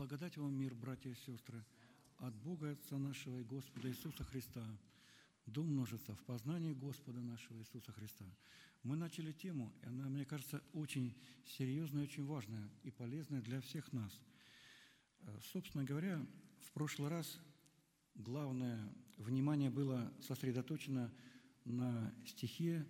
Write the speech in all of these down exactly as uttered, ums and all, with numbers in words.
Благодать вам, мир, братья и сестры, от Бога Отца нашего и Господа Иисуса Христа, да умножится в познании Господа нашего Иисуса Христа. Мы начали тему, и она, мне кажется, очень серьезная, очень важная и полезная для всех нас. Собственно говоря, в прошлый раз главное внимание было сосредоточено на стихе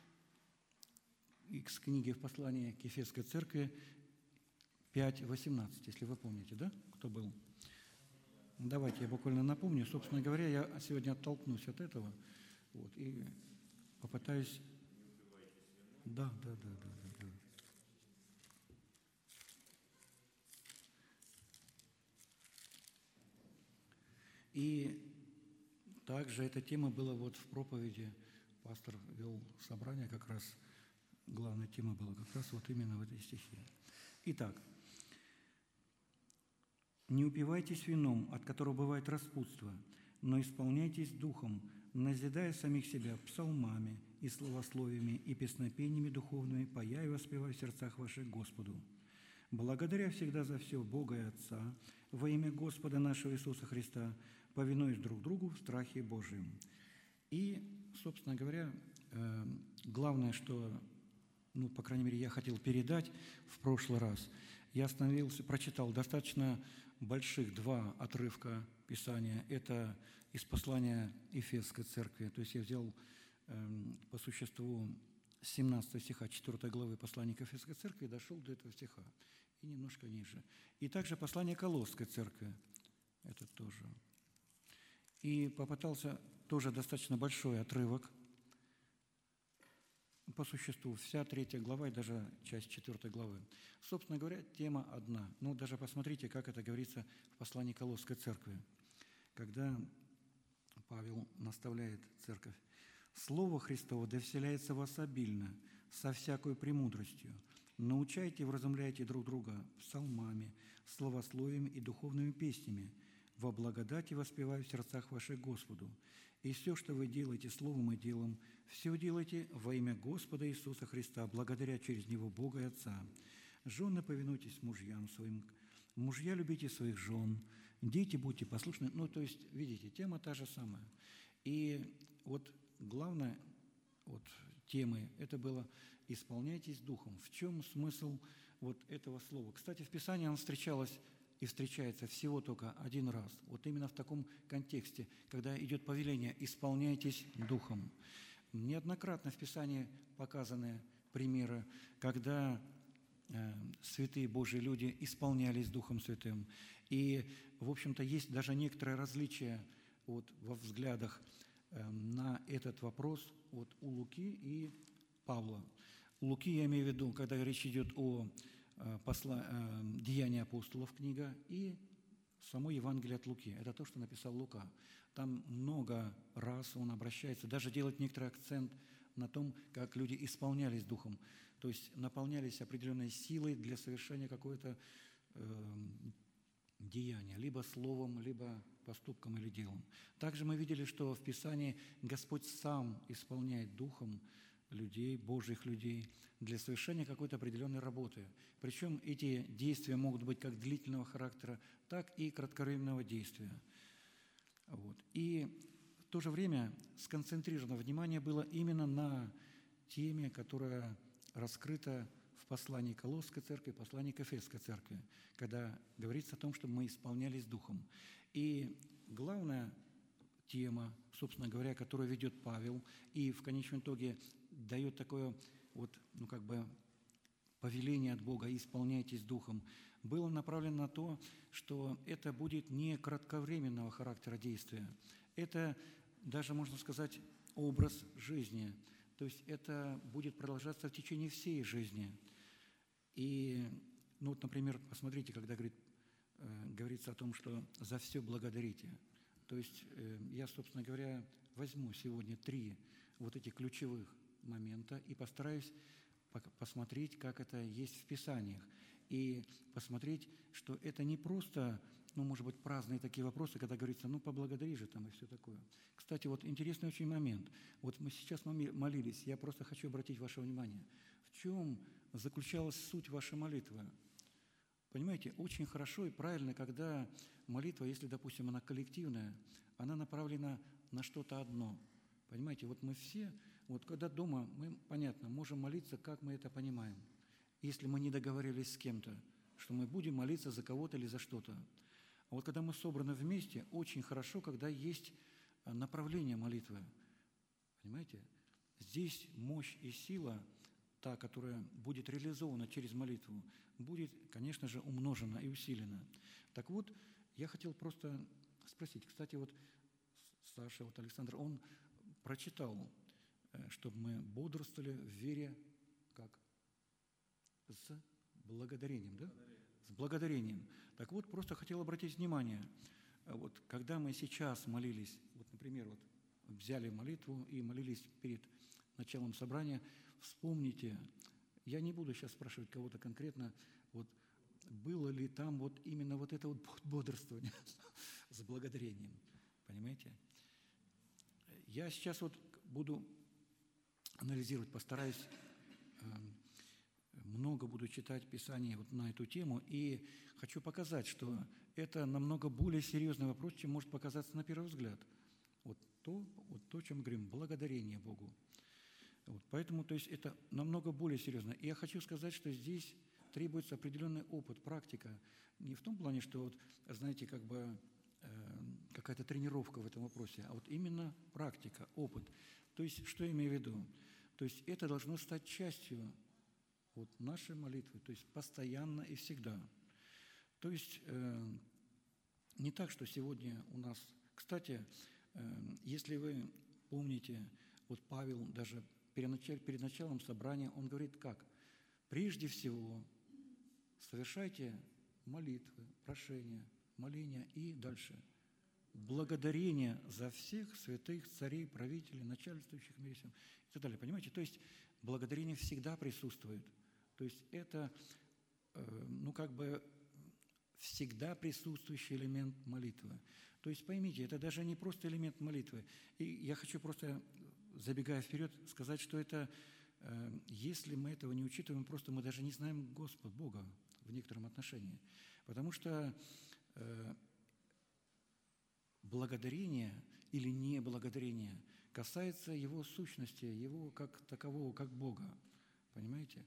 из книги в послании к Ефесской церкви пять восемнадцать, если вы помните, да, кто был? Давайте я буквально напомню. Собственно говоря, я сегодня оттолкнусь от этого вот, и попытаюсь... Да, да, да, да, да, да. И также эта тема была вот в проповеди. Пастор вел собрание, как раз главная тема была как раз вот именно в этой стихе. Итак, «Не упивайтесь вином, от которого бывает распутство, но исполняйтесь духом, назидая самих себя псалмами и словословиями и песнопениями духовными, пая и воспевая в сердцах ваших Господу, благодаря всегда за все Бога и Отца, во имя Господа нашего Иисуса Христа, повинуясь друг другу в страхе Божьем». И, собственно говоря, главное, что, ну, по крайней мере, я хотел передать в прошлый раз, я остановился, прочитал достаточно больших два отрывка Писания. Это из послания Ефесской церкви. То есть я взял э, по существу с семнадцатого стиха четвёртой главы послания к Ефесской церкви и дошел до этого стиха. И немножко ниже. И также послание Колосской церкви. Это тоже. И попытался тоже достаточно большой отрывок. По существу вся третья глава и даже часть четвертой главы. Собственно говоря, тема одна. Ну, даже посмотрите, как это говорится в послании Колосской церкви, когда Павел наставляет церковь. «Слово Христово да вселяется в вас обильно, со всякой премудростью. Научайте и вразумляйте друг друга псалмами, словословиями и духовными песнями, во благодати воспевая в сердцах ваших Господу. И все, что вы делаете словом и делом, все делайте во имя Господа Иисуса Христа, благодаря через Него Бога и Отца. Жены, повинуйтесь мужьям своим, мужья, любите своих жен, дети, будьте послушны». Ну, то есть, видите, тема та же самая. И вот главное вот, темы это было «Исполняйтесь Духом». В чем смысл вот этого слова? Кстати, в Писании оно встречалось и встречается всего только один раз. Вот именно в таком контексте, когда идет повеление «исполняйтесь Духом». Неоднократно в Писании показаны примеры, когда э, святые Божьи люди исполнялись Духом Святым. И, в общем-то, есть даже некоторое различие вот, во взглядах э, на этот вопрос вот, у Луки и Павла. У Луки я имею в виду, когда речь идет о Посла, э, «Деяния апостолов» книга и само Евангелие от Луки. Это то, что написал Лука. Там много раз он обращается, даже делает некоторый акцент на том, как люди исполнялись Духом, то есть наполнялись определенной силой для совершения какого-то э, деяния, либо словом, либо поступком или делом. Также мы видели, что в Писании Господь сам исполняет Духом людей, Божьих людей, для совершения какой-то определенной работы. Причем эти действия могут быть как длительного характера, так и кратковременного действия. Вот. И в то же время сконцентрировано внимание было именно на теме, которая раскрыта в послании Колосской церкви, послании к Ефесской церкви, когда говорится о том, чтобы мы исполнялись Духом. И главная тема, собственно говоря, которую ведет Павел, и в конечном итоге дает такое вот, ну, как бы повеление от Бога «исполняйтесь Духом», было направлено на то, что это будет не кратковременного характера действия, это даже, можно сказать, образ жизни, то есть это будет продолжаться в течение всей жизни. И, ну вот, например, посмотрите, когда говорит, э, говорится о том, что «за все благодарите». То есть э, я, собственно говоря, возьму сегодня три вот этих ключевых момента и постараюсь посмотреть, как это есть в Писаниях, и посмотреть, что это не просто, ну, может быть, праздные такие вопросы, когда говорится, ну, поблагодари же там и все такое. Кстати, вот интересный очень момент. Вот мы сейчас молились, я просто хочу обратить ваше внимание. В чем заключалась суть вашей молитвы? Понимаете, очень хорошо и правильно, когда молитва, если, допустим, она коллективная, она направлена на что-то одно. Понимаете, вот мы все, вот когда дома, мы, понятно, можем молиться, как мы это понимаем. Если мы не договорились с кем-то, что мы будем молиться за кого-то или за что-то. А вот когда мы собраны вместе, очень хорошо, когда есть направление молитвы. Понимаете? Здесь мощь и сила, та, которая будет реализована через молитву, будет, конечно же, умножена и усилена. Так вот, я хотел просто спросить. Кстати, вот Саша, вот Александр, он прочитал, чтобы мы бодрствовали в вере, как? С благодарением, да? С благодарением. Так вот, просто хотел обратить внимание, вот когда мы сейчас молились, вот, например, вот взяли молитву и молились перед началом собрания, вспомните, я не буду сейчас спрашивать кого-то конкретно, вот было ли там вот именно вот это вот бодрствование с благодарением, понимаете? Я сейчас вот буду анализировать, постараюсь, много буду читать Писание вот на эту тему, и хочу показать, что это намного более серьезный вопрос, чем может показаться на первый взгляд. Вот то, вот то, о чем мы говорим, благодарение Богу. Вот, поэтому, то есть, это намного более серьезно. И я хочу сказать, что здесь требуется определенный опыт, практика. Не в том плане, что, вот, знаете, как бы э, какая-то тренировка в этом вопросе, а вот именно практика, опыт. То есть, что я имею в виду? То есть, это должно стать частью вот, нашей молитвы, то есть, постоянно и всегда. То есть, э, не так, что сегодня у нас... Кстати, э, если вы помните, вот Павел даже перед началом собрания, он говорит как? Прежде всего, совершайте молитвы, прошения, моления и дальше. Благодарение за всех святых царей, правителей, начальствующих в мире всем и так далее. Понимаете? То есть благодарение всегда присутствует. То есть это, ну, как бы всегда присутствующий элемент молитвы. То есть поймите, это даже не просто элемент молитвы. И я хочу просто, забегая вперед, сказать, что это, если мы этого не учитываем, просто мы даже не знаем Господа, Бога в некотором отношении. Потому что благодарение или неблагодарение касается Его сущности, Его как такового, как Бога. Понимаете?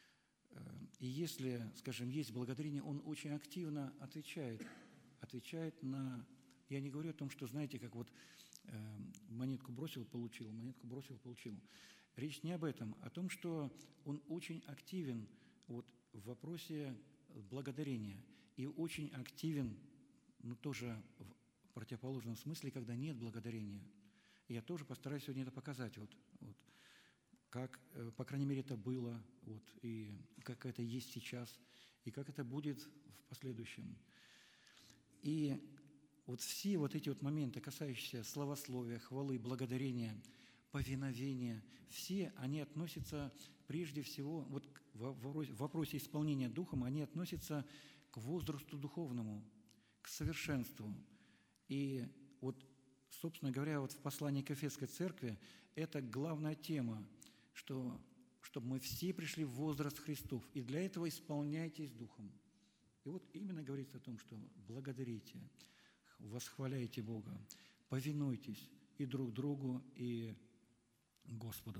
И если, скажем, есть благодарение, Он очень активно отвечает, отвечает на... Я не говорю о том, что, знаете, как вот э, монетку бросил, получил, монетку бросил, получил. Речь не об этом, а о том, что Он очень активен вот, в вопросе благодарения и очень активен, ну, тоже в противоположном смысле, когда нет благодарения. И я тоже постараюсь сегодня это показать, вот, вот, как, по крайней мере, это было, вот, и как это есть сейчас, и как это будет в последующем. И вот все вот эти вот моменты, касающиеся славословия, хвалы, благодарения, повиновения, все они относятся прежде всего, вот в вопросе исполнения Духом, они относятся к возрасту духовному, к совершенству. И вот, собственно говоря, вот в послании к Ефесской церкви это главная тема, что, чтобы мы все пришли в возраст Христов, и для этого исполняйтесь Духом. И вот именно говорится о том, что благодарите, восхваляйте Бога, повинуйтесь и друг другу, и Господу.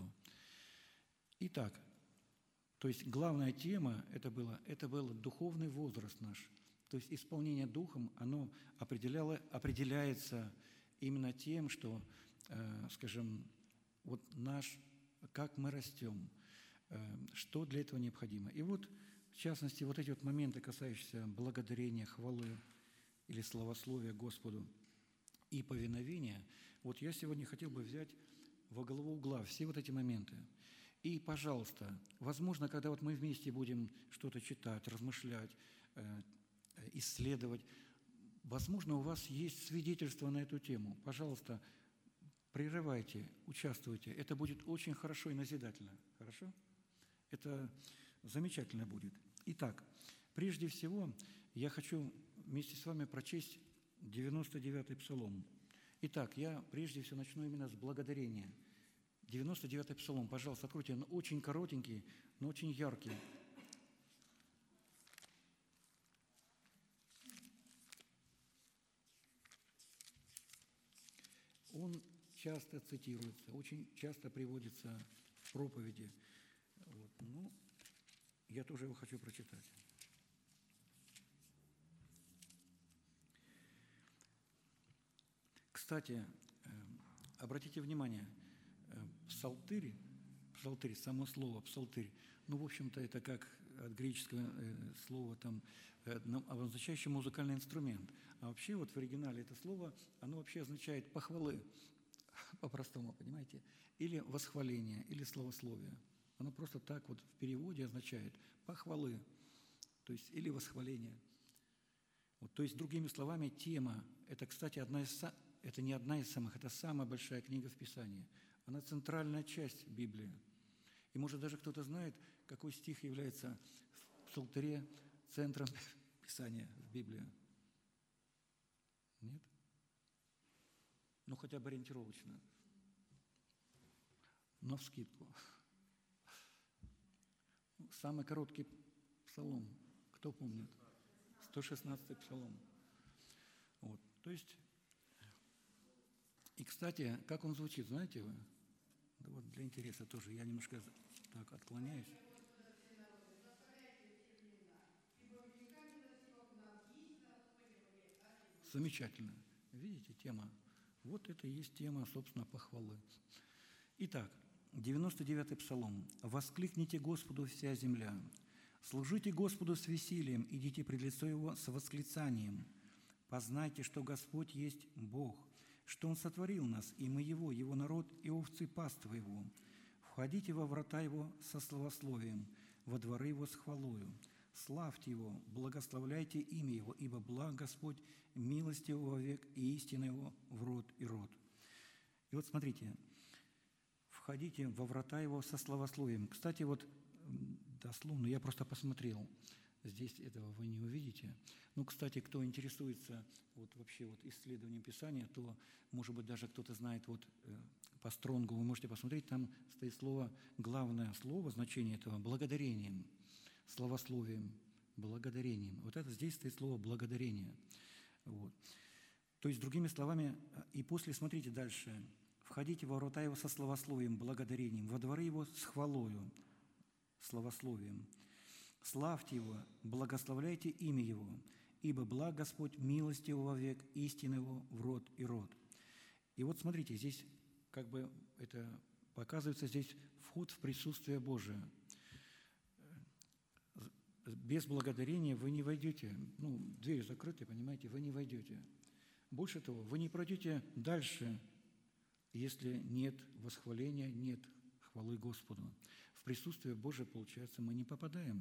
Итак, то есть главная тема это было, это был духовный возраст наш. То есть исполнение Духом, оно определяло, определяется именно тем, что, э, скажем, вот наш, как мы растем, э, что для этого необходимо. И вот, в частности, вот эти вот моменты, касающиеся благодарения, хвалы или славословия Господу и повиновения, вот я сегодня хотел бы взять во главу угла все вот эти моменты. И, пожалуйста, возможно, когда вот мы вместе будем что-то читать, размышлять, э, исследовать, возможно, у вас есть свидетельство на эту тему. Пожалуйста, прерывайте, участвуйте. Это будет очень хорошо и назидательно. Хорошо? Это замечательно будет. Итак, прежде всего, я хочу вместе с вами прочесть девяносто девятый Псалом. Итак, я прежде всего начну именно с благодарения. девяносто девятый Псалом, пожалуйста, откройте. Он очень коротенький, но очень яркий. часто цитируется, очень часто приводится в проповеди. Вот. Ну, я тоже его хочу прочитать. Кстати, обратите внимание, псалтырь, псалтырь, само слово псалтырь, ну, в общем-то, это как от греческого слова, там, обозначающее музыкальный инструмент. А вообще вот в оригинале это слово, оно вообще означает похвалы, по-простому, понимаете? Или восхваление, или славословие. Оно просто так вот в переводе означает похвалы, то есть или восхваление. Вот, то есть, другими словами, тема, это, кстати, одна из, это не одна из самых, это самая большая книга в Писании. Она центральная часть Библии. И, может, даже кто-то знает, какой стих является в Псалтыре центром Писания в Библии? Нет? Ну, хотя бы ориентировочно. Навскидку. Самый короткий псалом. Кто помнит? сто шестнадцатый псалом. Вот. То есть, и, кстати, как он звучит, знаете вы? Да вот для интереса тоже. Я немножко так отклоняюсь. Замечательно. Видите, тема. Вот это и есть тема, собственно, похвалы. Итак, девяносто девятый псалом. «Воскликните Господу вся земля, служите Господу с весельем, идите пред лицо Его с восклицанием. Познайте, что Господь есть Бог, что Он сотворил нас, и мы Его, Его народ, и овцы паства Его. Входите во врата Его со славословием, во дворы Его с хвалою. Славьте Его, благословляйте имя Его, ибо благ Господь, милость Его вовек, и истина Его в род и род». И вот смотрите, «Входите во врата Его со славословием». Кстати, вот дословно, я просто посмотрел, здесь этого вы не увидите. Ну, кстати, кто интересуется вот вообще вот исследованием Писания, то, может быть, даже кто-то знает вот по Стронгу, вы можете посмотреть, там стоит слово, главное слово, значение этого – благодарением, славословием, благодарением. Вот это здесь стоит слово «благодарение». Вот. То есть, другими словами, и после, смотрите дальше, «Входите во врата Его со славословием, благодарением, во дворы Его с хвалою, славословием. Славьте Его, благословляйте имя Его, ибо благ Господь, милость Его вовек, истина Его в род и род». И вот смотрите, здесь как бы это показывается, здесь вход в присутствие Божие. Без благодарения вы не войдете. Ну, дверь закрыта, понимаете, вы не войдете. Больше того, вы не пройдете дальше, если нет восхваления, нет хвалы Господу. В присутствие Божие, получается, мы не попадаем.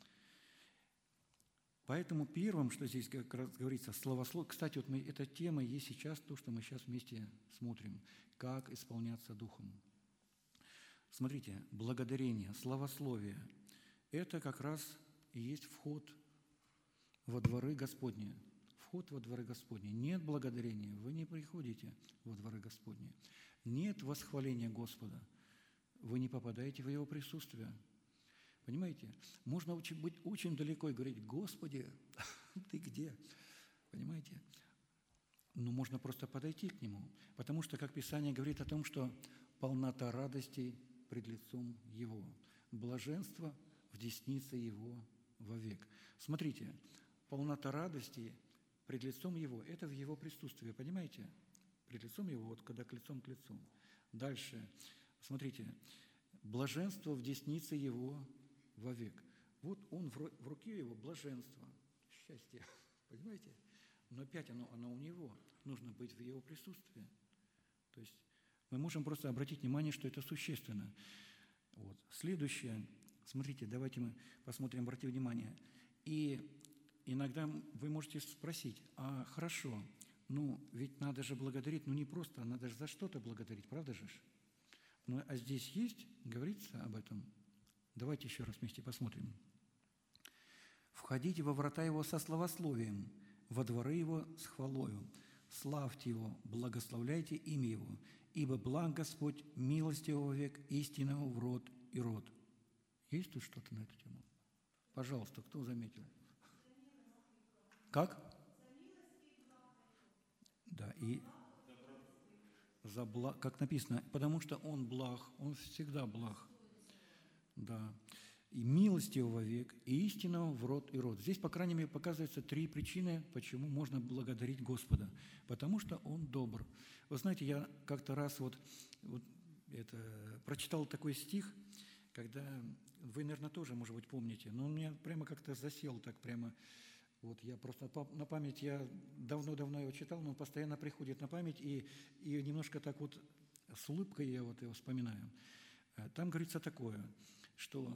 Поэтому первым, что здесь как раз говорится, славословие. Кстати, вот мы, эта тема есть сейчас то, что мы сейчас вместе смотрим, как исполняться Духом. Смотрите, благодарение, славословие – это как раз и есть вход во дворы Господни. Вход во дворы Господни. Нет благодарения, вы не приходите во дворы Господни. Нет восхваления Господа, вы не попадаете в Его присутствие. Понимаете? Можно быть очень далеко и говорить: «Господи, Ты где?» Понимаете? Но можно просто подойти к Нему, потому что, как Писание говорит о том, что полнота радостей пред лицом Его, блаженство в деснице Его вовек. Смотрите, полнота радости пред лицом Его – это в Его присутствии, понимаете? Пред лицом Его, вот когда к лицом к лицу. Дальше, смотрите, блаженство в деснице Его вовек. Вот Он в руке Его блаженство, счастье, понимаете? Но опять оно, оно у Него, нужно быть в Его присутствии. То есть мы можем просто обратить внимание, что это существенно. Вот. Следующее, смотрите, давайте мы посмотрим, обратите внимание. И иногда вы можете спросить: а хорошо, ну ведь надо же благодарить, ну не просто, надо же за что-то благодарить, правда же? Ну а здесь есть, говорится об этом? Давайте еще раз вместе посмотрим. «Входите во врата Его со славословием, во дворы Его с хвалою. Славьте Его, благословляйте имя Его, ибо благ Господь, милость Его век, истина Его в род и род». Есть тут что-то на эту тему? Пожалуйста, кто заметил? Как? Да, и за благ, как написано, потому что Он благ, Он всегда благ. Да. И милостивого вовек, и истинного в род и род. Здесь, по крайней мере, показываются три причины, почему можно благодарить Господа. Потому что Он добр. Вы знаете, я как-то раз вот, вот это, прочитал такой стих, когда, вы, наверное, тоже, может быть, помните, но он меня прямо как-то засел так прямо. Вот я просто на память, я давно-давно его читал, но он постоянно приходит на память, и, и немножко так вот с улыбкой я вот его вспоминаю. Там говорится такое, что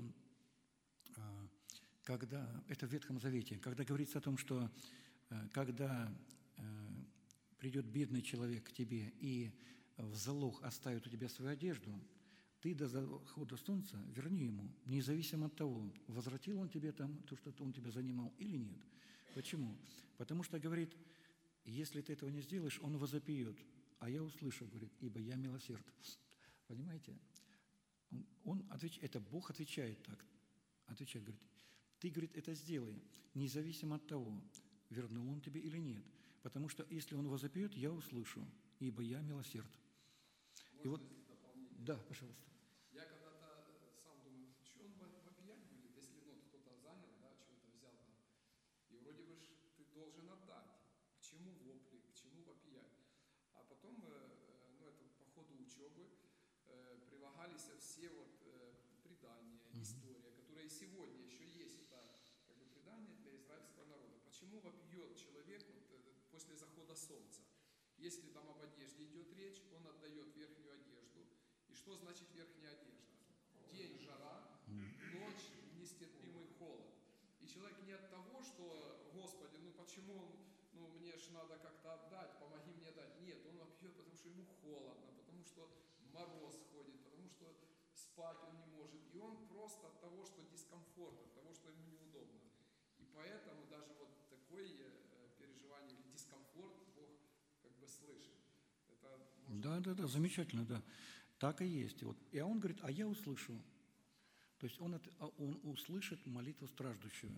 когда, это в Ветхом Завете, когда говорится о том, что когда придет бедный человек к тебе и в залог оставит у тебя свою одежду, ты до захода солнца верни ему, независимо от того, возвратил он тебе там то, что он тебя занимал или нет. Почему? Потому что, говорит, если ты этого не сделаешь, он возопьет, а я услышу, говорит, ибо я милосерд. Понимаете? Он, он отвеч... Это Бог отвечает так. Отвечает, говорит, ты, говорит, это сделай, независимо от того, вернул он тебе или нет. Потому что если он возопьет, я услышу, ибо я милосерд. Можно, и вот, да, пожалуйста. Я когда-то сам думаю, что он вопиять будет, если ну, кто-то занял, да, что-то взял там, и вроде бы ты должен отдать. К чему вопли, к чему вопиять? А потом, ну, это по ходу учебы прилагались все вот предания, mm-hmm. история, которые сегодня еще есть, это как бы предание для израильского народа. Почему вопьет человек вот, после захода солнца? Если там об одежде идет речь, он отдает верхнюю одежду. И что значит верхняя одежда? День жара, ночь нестерпимый холод. И человек не от того, что, Господи, ну почему, ну мне ж надо как-то отдать, помоги мне дать. Нет, он вопьет, потому что ему холодно, потому что мороз ходит, потому что спать он не может. И он просто от того, что дискомфорт, от того, что ему неудобно. И поэтому даже вот такое переживание или дискомфорт Бог как бы слышит. Это можно... Да, да, да, замечательно, да. Так и есть. Вот. И он говорит, а я услышу. То есть он, он услышит молитву страждущего.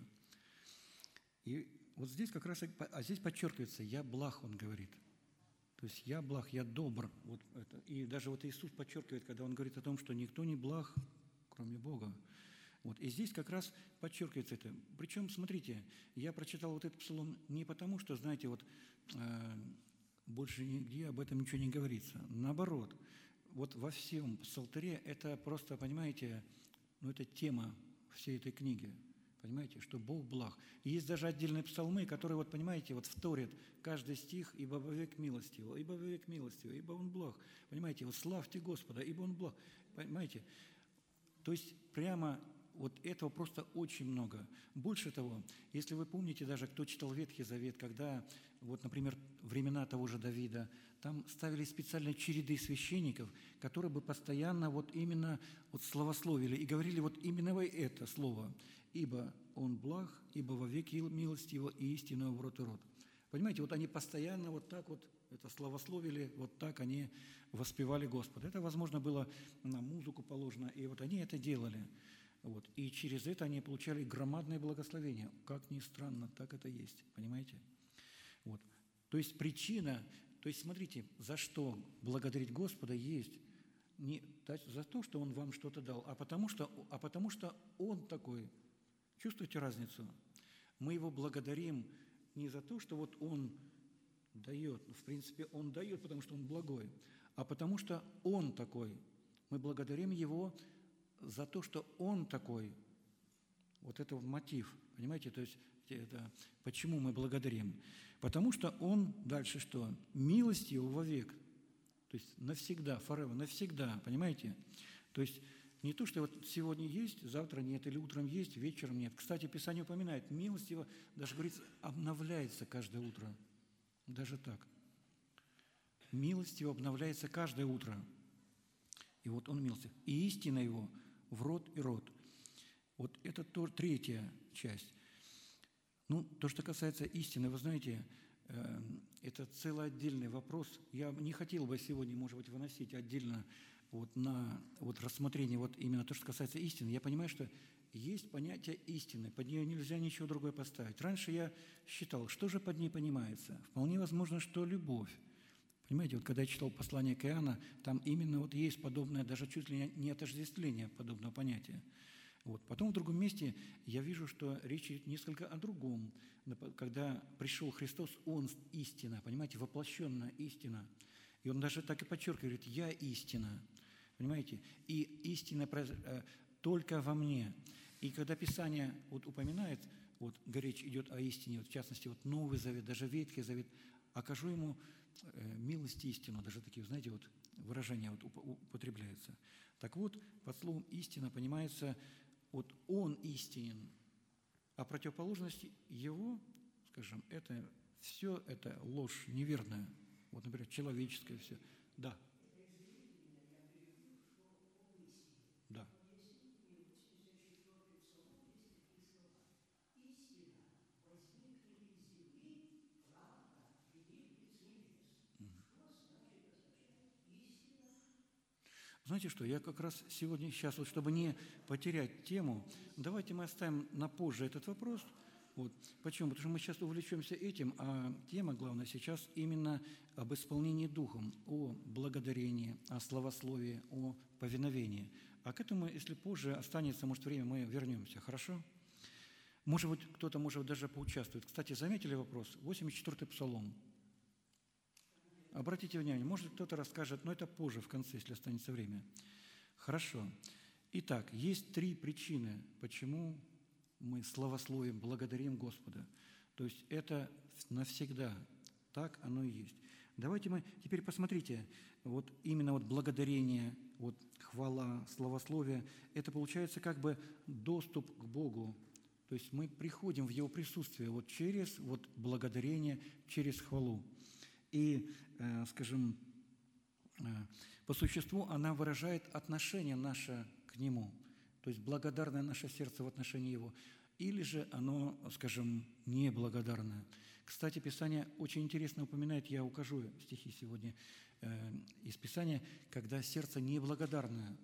И вот здесь как раз, а здесь подчеркивается, я благ, он говорит. То есть я благ, я добр. Вот это. И даже вот Иисус подчеркивает, когда он говорит о том, что никто не благ, кроме Бога. Вот. И здесь как раз подчеркивается это. Причем, смотрите, я прочитал вот этот псалом не потому, что, знаете, вот э, больше нигде об этом ничего не говорится. Наоборот, вот во всем псалтыре это просто, понимаете, ну это тема всей этой книги. Понимаете, что Бог благ. И есть даже отдельные псалмы, которые, вот понимаете, вот вторят каждый стих, ибо вовек милостивого, ибо вовек милостивого, ибо Он благ. Понимаете, вот славьте Господа, ибо Он благ. Понимаете? То есть прямо вот этого просто очень много. Больше того, если вы помните даже, кто читал Ветхий Завет, когда, вот, например, времена того же Давида, там ставили специальные череды священников, которые бы постоянно вот именно вот славословили и говорили вот именно это слово. «Ибо Он благ, ибо вовек милость Его и истинного в род и род». Понимаете, вот они постоянно вот так вот это славословили, вот так они воспевали Господа. Это, возможно, было на музыку положено, и вот они это делали. Вот. И через это они получали громадное благословение. Как ни странно, так это есть. Понимаете? Вот. То есть причина, то есть смотрите, за что благодарить Господа есть не за то, что Он вам что-то дал, а потому что, а потому что Он такой. Чувствуете разницу? Мы Его благодарим не за то, что вот Он дает, в принципе, Он дает, потому что Он благой, а потому что Он такой. Мы благодарим Его за то, что Он такой. Вот это мотив, понимаете? То есть это, почему мы благодарим? Потому что Он, дальше что? Милость Его вовек. То есть навсегда, forever, навсегда, понимаете? То есть не то, что вот сегодня есть, завтра нет, или утром есть, вечером нет. Кстати, Писание упоминает, милость Его, даже говорится, обновляется каждое утро. Даже так. Милость Его обновляется каждое утро. И вот Он милостив. И истина Его в род и род. Вот это то, третья часть. Ну, то, что касается истины, вы знаете, э, это целый отдельный вопрос. Я не хотел бы сегодня, может быть, выносить отдельно вот на вот рассмотрение вот именно то, что касается истины. Я понимаю, что есть понятие истины, под нее нельзя ничего другое поставить. Раньше я считал, что же под ней понимается? Вполне возможно, что любовь. Понимаете, вот когда я читал послание к Иоанну, там именно вот есть подобное, даже чуть ли не отождествление подобного понятия. Вот. Потом в другом месте я вижу, что речь идет несколько о другом. Когда пришел Христос, Он истина, понимаете, воплощенная истина. И Он даже так и подчеркивает, говорит, «Я истина». Понимаете? И истина только во мне. И когда Писание вот упоминает, вот речь идет о истине, вот в частности, вот Новый Завет, даже Ветхий Завет, окажу ему милость и истину, даже такие, знаете, вот выражения вот употребляются. Так вот, под словом «истина» понимается, вот Он истинен, а противоположность Его, скажем, это все это ложь неверная. Вот, например, человеческое все. Да. Да. Знаете что, я как раз сегодня, сейчас, вот, чтобы не потерять тему, давайте мы оставим на позже этот вопрос. Вот. Почему? Потому что мы сейчас увлечемся этим, а тема, главная, сейчас именно об исполнении Духом, о благодарении, о славословии, о повиновении. А к этому, если позже останется, может, время, мы вернемся. Хорошо? Может быть, кто-то, может, даже поучаствует. Кстати, заметили вопрос? восемьдесят четвёртый Псалом. Обратите внимание, может, кто-то расскажет, но это позже, в конце, если останется время. Хорошо. Итак, есть три причины, почему мы славословим, благодарим Господа. То есть это навсегда. Так оно и есть. Давайте мы теперь посмотрите, вот именно вот благодарение, вот хвала, славословие, это получается как бы доступ к Богу. То есть мы приходим в Его присутствие вот через вот благодарение, через хвалу. И, э, скажем, э, по существу она выражает отношение наше к Нему, то есть благодарное наше сердце в отношении Его, или же оно, скажем, неблагодарное. Кстати, Писание очень интересно упоминает, я укажу стихи сегодня э, из Писания, когда сердце неблагодарное,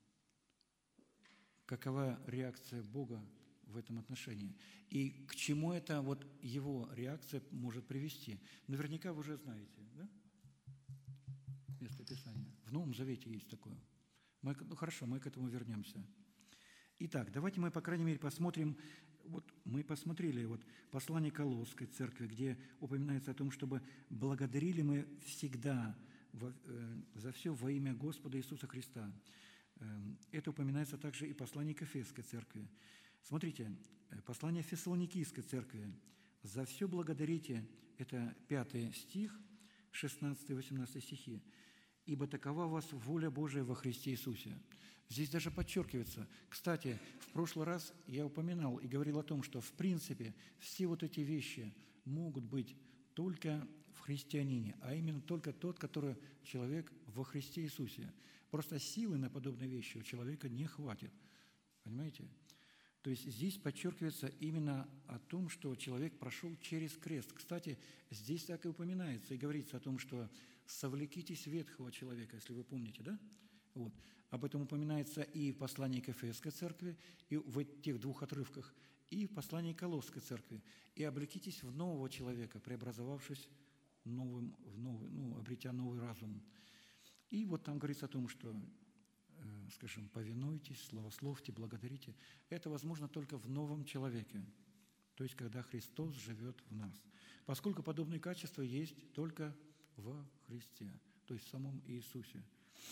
какова реакция Бога в этом отношении. И к чему это вот его реакция может привести? Наверняка вы уже знаете, да? Место Писания. В Новом Завете есть такое. Мы, ну хорошо, мы к этому вернемся. Итак, давайте мы, по крайней мере, посмотрим, вот мы посмотрели вот послание Колосской церкви, где упоминается о том, чтобы благодарили мы всегда во, э, за все во имя Господа Иисуса Христа. Э, это упоминается также и послание к Ефесской церкви. Смотрите, послание Фессалоникийской церкви. «За все благодарите» – это пятый стих, шестнадцатый-восемнадцатый стихи. «Ибо такова у вас воля Божия во Христе Иисусе». Здесь даже подчеркивается. Кстати, в прошлый раз я упоминал и говорил о том, что в принципе все вот эти вещи могут быть только в христианине, а именно только тот, который человек во Христе Иисусе. Просто силы на подобные вещи у человека не хватит. Понимаете? То есть здесь подчеркивается именно о том, что человек прошел через крест. Кстати, здесь так и упоминается и говорится о том, что «совлекитесь ветхого человека», если вы помните, да? Вот. Об этом упоминается и в послании к Ефесской церкви, и в тех двух отрывках, и в послании к Колосской церкви. «И облекитесь в нового человека, преобразовавшись новым, в новый, ну, обретя новый разум». И вот там говорится о том, что скажем, повинуйтесь, славословьте, благодарите. Это возможно только в новом человеке, то есть когда Христос живет в нас. Поскольку подобные качества есть только во Христе, то есть в самом Иисусе.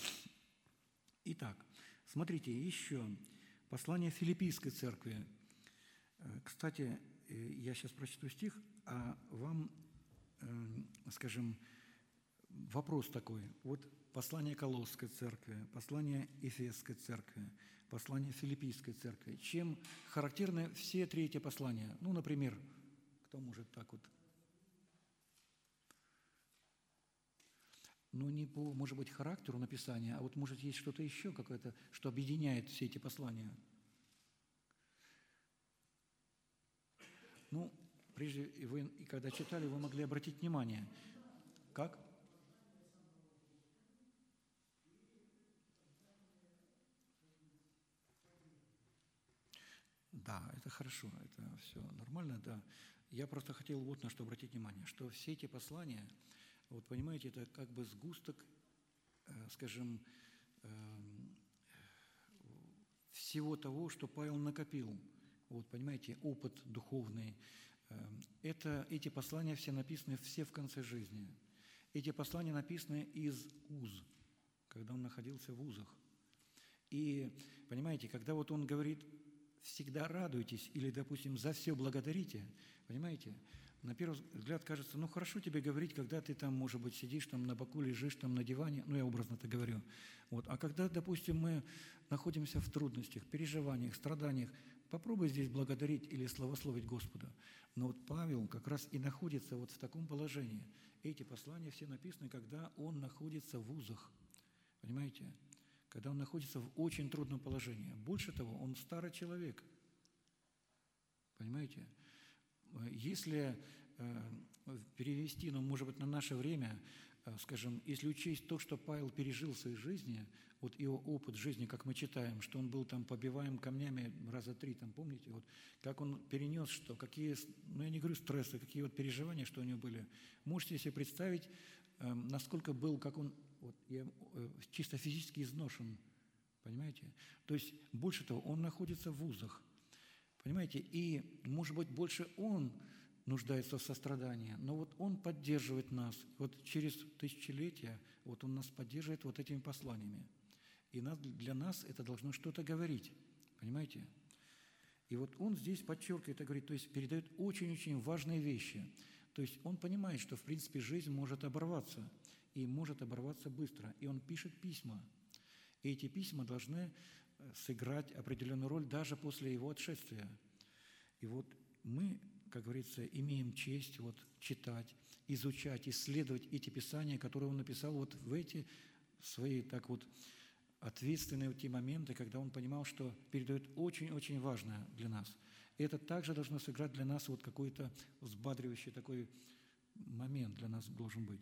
Итак, смотрите, еще послание Филиппийской церкви. Кстати, я сейчас прочту стих, а вам, скажем, вопрос такой. Вот послание Колосской церкви, послание Ефесской церкви, послание Филиппийской церкви. Чем характерны все три эти послания? Ну, например, кто может так вот? Ну, не по, может быть, характеру написания, а вот, может, есть что-то еще какое-то, что объединяет все эти послания. Ну, прежде вы, когда читали, вы могли обратить внимание. Как? Да, это хорошо, это все нормально, да. Я просто хотел вот на что обратить внимание, что все эти послания, Вот понимаете, это как бы сгусток, э, скажем, э, всего того, что Павел накопил. Вот понимаете, опыт духовный. Э, это, эти послания все написаны все в конце жизни. Эти послания написаны из уз, когда он находился в узах. И, понимаете, когда вот он говорит «всегда радуйтесь» или, допустим, «за все благодарите», понимаете, на первый взгляд кажется, ну, хорошо тебе говорить, когда ты там, может быть, сидишь там на боку, лежишь там на диване, ну, я образно это говорю. Вот. А когда, допустим, мы находимся в трудностях, переживаниях, страданиях, попробуй здесь благодарить или славословить Господа. Но вот Павел как раз и находится вот в таком положении. Эти послания все написаны, когда он находится в узах, понимаете? Когда он находится в очень трудном положении. Больше того, он старый человек. Понимаете? Если э, перевести, ну, может быть, на наше время, э, скажем, если учесть то, что Павел пережил в своей жизни, вот его опыт жизни, как мы читаем, что он был там побиваем камнями раза три, там, помните, вот, как он перенес, что, какие, ну, я не говорю стрессы, какие вот переживания, что у него были. Можете себе представить, э, насколько был, как он, вот, я, э, чисто физически изношен, понимаете? То есть, больше того, он находится в вузах. Понимаете, и, может быть, больше он нуждается в сострадании, но вот он поддерживает нас. Вот через тысячелетия вот он нас поддерживает вот этими посланиями. И нас, для нас это должно что-то говорить, понимаете? И вот он здесь подчеркивает и говорит, то есть передает очень-очень важные вещи. То есть он понимает, что, в принципе, жизнь может оборваться, и может оборваться быстро. И он пишет письма. И эти письма должны сыграть определенную роль даже после его отшествия. И вот мы, как говорится, имеем честь вот читать, изучать, исследовать эти писания, которые он написал вот в эти свои так вот ответственные те моменты, когда он понимал, что передает очень-очень важное для нас. И это также должно сыграть для нас вот какой-то взбадривающий такой момент для нас должен быть.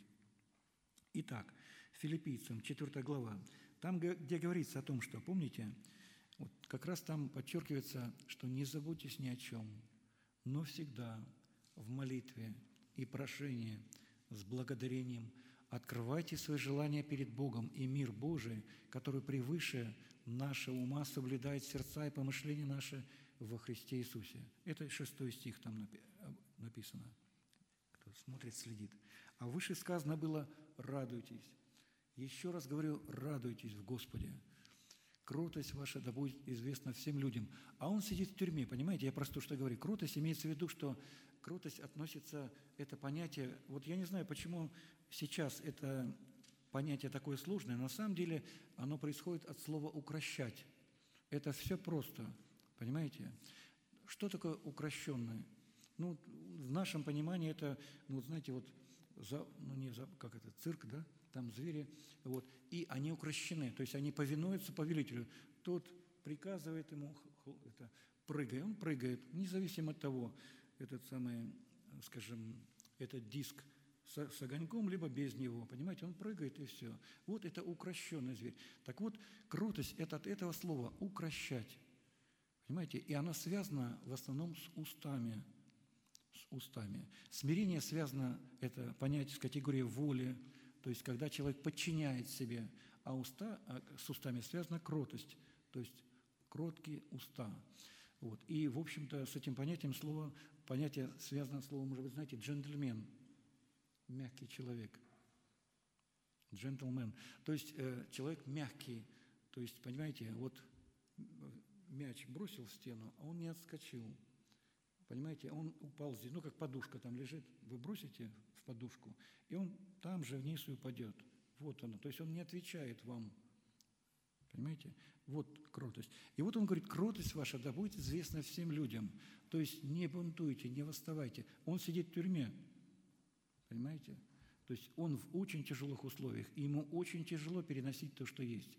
Итак, Филиппийцам, четвёртая глава. Там, где говорится о том, что, помните, вот как раз там подчеркивается, что не заботьтесь ни о чем, но всегда в молитве и прошении с благодарением открывайте свои желания перед Богом, и мир Божий, который превыше нашего ума соблюдает сердца и помышления наши во Христе Иисусе. Это шестой стих там написано. Кто смотрит, следит. А выше сказано было «радуйтесь». Еще раз говорю, радуйтесь в Господе. Кротость ваша да будет известна всем людям. А он сидит в тюрьме, понимаете? Я просто что говорю. Кротость имеется в виду, что кротость относится, это понятие, вот я не знаю, почему сейчас это понятие такое сложное. На самом деле оно происходит от слова «укращать». Это все просто, понимаете? Что такое укращенное? Ну, в нашем понимании это, ну, знаете, вот, за, ну, не за, как это, цирк, да? Там звери, вот, и они укращены, то есть они повинуются повелителю. Тот приказывает ему, это, прыгай, он прыгает, независимо от того, этот самый, скажем, этот диск с, с огоньком, либо без него, понимаете, он прыгает и все. Вот это укращенный зверь. Так вот, кротость – это от этого слова «укращать», понимаете, и она связана в основном с устами, с устами. Смирение связано, это понятие с категорией воли, то есть, когда человек подчиняет себе, а, уста, а с устами связана кротость, то есть кроткие уста. Вот. И, в общем-то, с этим понятием слово, понятие связано с словом, может быть, знаете, джентльмен, мягкий человек, джентльмен, то есть э, человек мягкий, то есть, понимаете, вот мяч бросил в стену, а он не отскочил. Понимаете, он упал здесь, ну, как подушка там лежит, вы бросите в подушку, и он там же вниз и упадет. Вот оно, то есть он не отвечает вам. Понимаете? Вот кротость. И вот он говорит, кротость ваша да будет известна всем людям. То есть не бунтуйте, не восставайте. Он сидит в тюрьме. Понимаете? То есть он в очень тяжелых условиях, и ему очень тяжело переносить то, что есть.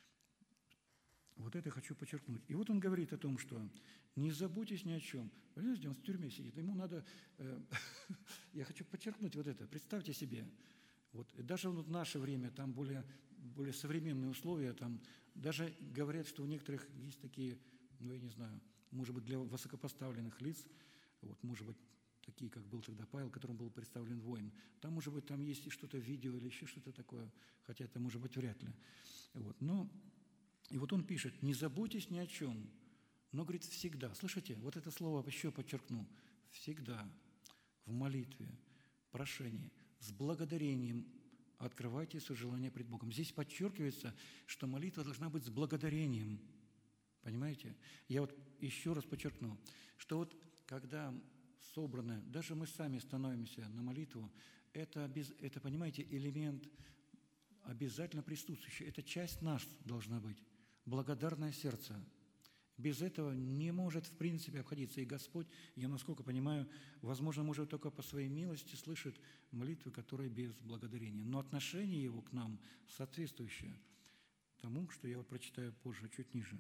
Вот это хочу подчеркнуть. И вот он говорит о том, что не заботьтесь ни о чем. Понимаете, он в тюрьме сидит, ему надо... Э, я хочу подчеркнуть вот это. Представьте себе, вот, даже вот в наше время, там более, более современные условия, там даже говорят, что у некоторых есть такие, ну, я не знаю, может быть, для высокопоставленных лиц, вот, может быть, такие, как был тогда Павел, которому был представлен воин. Там, может быть, там есть и что-то видео или еще что-то такое, хотя это, может быть, вряд ли. Вот. Но, и вот он пишет: «Не заботьтесь ни о чем, но, говорит, всегда». Слышите, вот это слово еще подчеркну. Всегда в молитве, прошении, с благодарением открывайте свое желание пред Богом. Здесь подчеркивается, что молитва должна быть с благодарением. Понимаете? Я вот еще раз подчеркну, что вот когда собраны, даже мы сами становимся на молитву, это, без, это, понимаете, элемент обязательно присутствующий. Это часть нас должна быть. Благодарное сердце. Без этого не может, в принципе, обходиться. И Господь, я, насколько понимаю, возможно, может только по своей милости слышит молитвы, которые без благодарения. Но отношение Его к нам соответствующее тому, что я вот прочитаю позже, чуть ниже.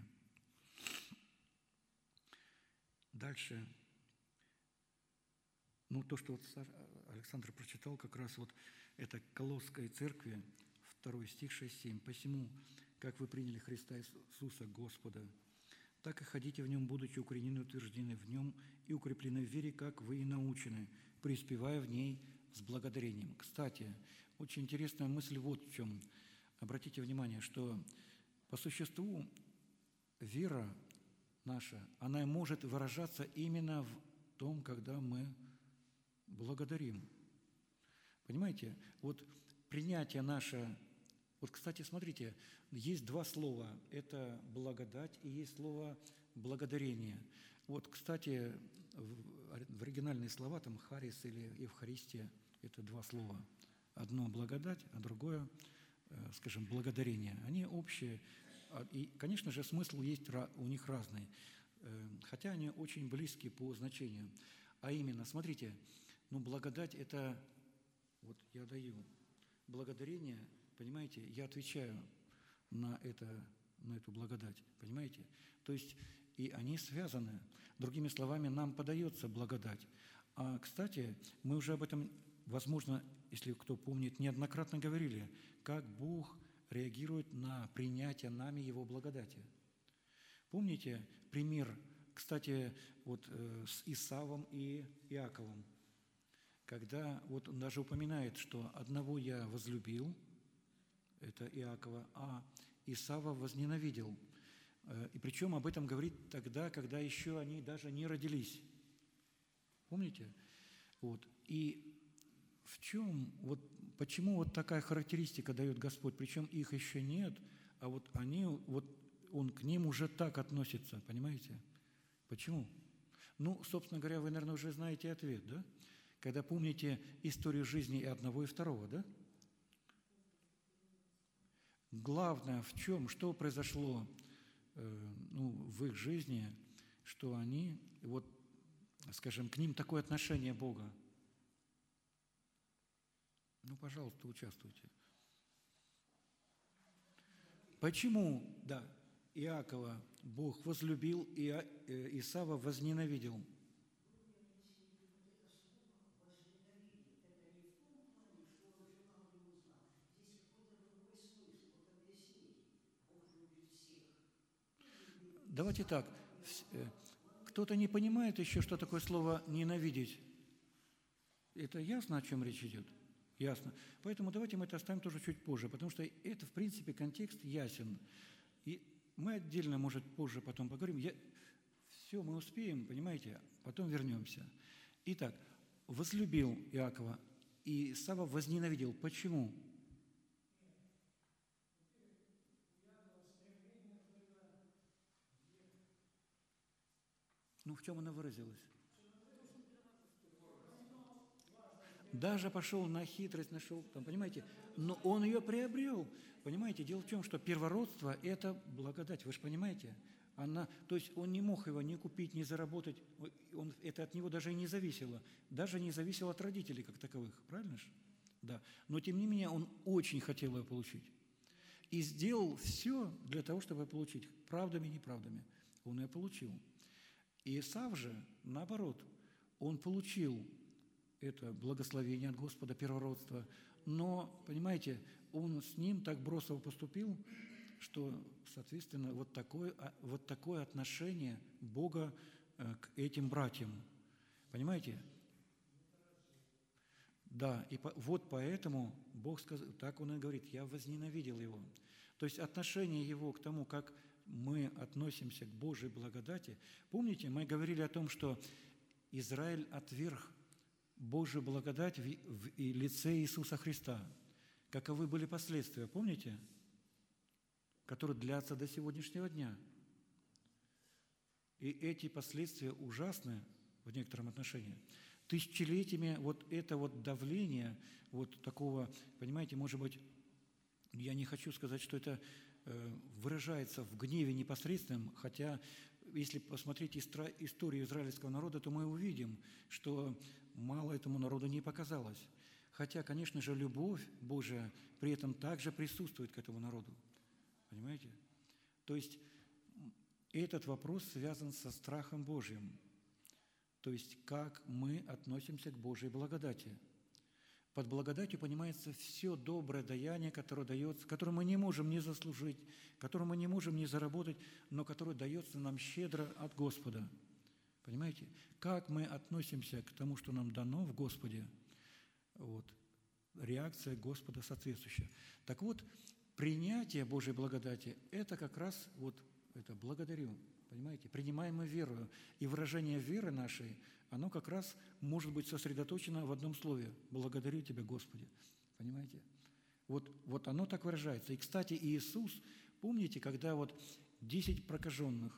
Дальше. Ну, то, что вот Александр прочитал, как раз вот это Колосской церкви, второй стих, шесть семь. «Посему, как вы приняли Христа Иисуса Господа, так и ходите в Нем, будучи укоренены и утверждены в Нем и укреплены в вере, как вы и научены, преуспевая в ней с благодарением». Кстати, очень интересная мысль вот в чем. Обратите внимание, что по существу вера наша, она может выражаться именно в том, когда мы благодарим. Понимаете? Вот принятие наше... Вот, кстати, смотрите, есть два слова. Это благодать и есть слово благодарение. Вот, кстати, в оригинальные слова, там, харис или евхаристия, это два слова. Одно благодать, а другое, скажем, благодарение. Они общие. И, конечно же, смысл есть у них разный, хотя они очень близки по значению. А именно, смотрите, ну, благодать – это, вот я даю, благодарение, понимаете, я отвечаю на, это, на эту благодать, понимаете? То есть, и они связаны. Другими словами, нам подается благодать. А, кстати, мы уже об этом, возможно, если кто помнит, неоднократно говорили, как Бог реагирует на принятие нами Его благодати. Помните пример, кстати, вот э, с Исавом и Иаковом, когда вот он даже упоминает, что одного я возлюбил, это Иакова, а Исава возненавидел. Э, и причем об этом говорит тогда, когда еще они даже не родились. Помните? Вот. И в чем, вот почему вот такая характеристика дает Господь, причем их еще нет, а вот они, вот Он к ним уже так относится, понимаете? Почему? Ну, собственно говоря, вы, наверное, уже знаете ответ, да? Когда помните историю жизни и одного, и второго, да? Главное в чем, что произошло э, ну, в их жизни, что они, вот, скажем, к ним такое отношение Бога. Ну, пожалуйста, участвуйте. Почему, да, Иакова Бог возлюбил, и Исава возненавидел? Давайте так, кто-то не понимает еще, что такое слово «ненавидеть». Это ясно, о чем речь идет? Ясно. Поэтому давайте мы это оставим тоже чуть позже, потому что это, в принципе, контекст ясен. И мы отдельно, может, позже потом поговорим. Я... Все, мы успеем, понимаете, потом вернемся. Итак, возлюбил Иакова, и Исава возненавидел. Почему? Ну, в чем она выразилась? Даже пошел на хитрость, нашел, там, понимаете, но он ее приобрел. Понимаете, дело в том, что первородство – это благодать, вы же понимаете? Она, то есть он не мог его ни купить, ни заработать, он, это от него даже и не зависело, даже не зависело от родителей как таковых, правильно же? Да. Но тем не менее он очень хотел ее получить. И сделал все для того, чтобы ее получить, правдами и неправдами. Он ее получил. И Исав же, наоборот, он получил это благословение от Господа, первородство. Но, понимаете, он с ним так бросово поступил, что, соответственно, вот такое, вот такое отношение Бога к этим братьям. Понимаете? Да, и по, вот поэтому Бог сказал, так Он и говорит, я возненавидел его. То есть отношение его к тому, как мы относимся к Божьей благодати. Помните, мы говорили о том, что Израиль отверг Божью благодать в, в и лице Иисуса Христа. Каковы были последствия, помните? Которые длятся до сегодняшнего дня. И эти последствия ужасны в некотором отношении. Тысячелетиями вот это вот давление, вот такого, понимаете, может быть, я не хочу сказать, что это э, выражается в гневе непосредственном, хотя, если посмотреть истра- историю израильского народа, то мы увидим, что мало этому народу не показалось. Хотя, конечно же, любовь Божия при этом также присутствует к этому народу. Понимаете? То есть этот вопрос связан со страхом Божьим. То есть как мы относимся к Божьей благодати. Под благодатью понимается все доброе даяние, которое дается, которое мы не можем ни заслужить, которое мы не можем ни заработать, но которое дается нам щедро от Господа. Понимаете? Как мы относимся к тому, что нам дано в Господе, вот, реакция Господа соответствующая. Так вот, принятие Божьей благодати – это как раз вот это «благодарю». Понимаете? Принимаемое верою. И выражение веры нашей, оно как раз может быть сосредоточено в одном слове. «Благодарю Тебя, Господи». Понимаете? Вот, вот оно так выражается. И, кстати, Иисус, помните, когда вот десять прокаженных,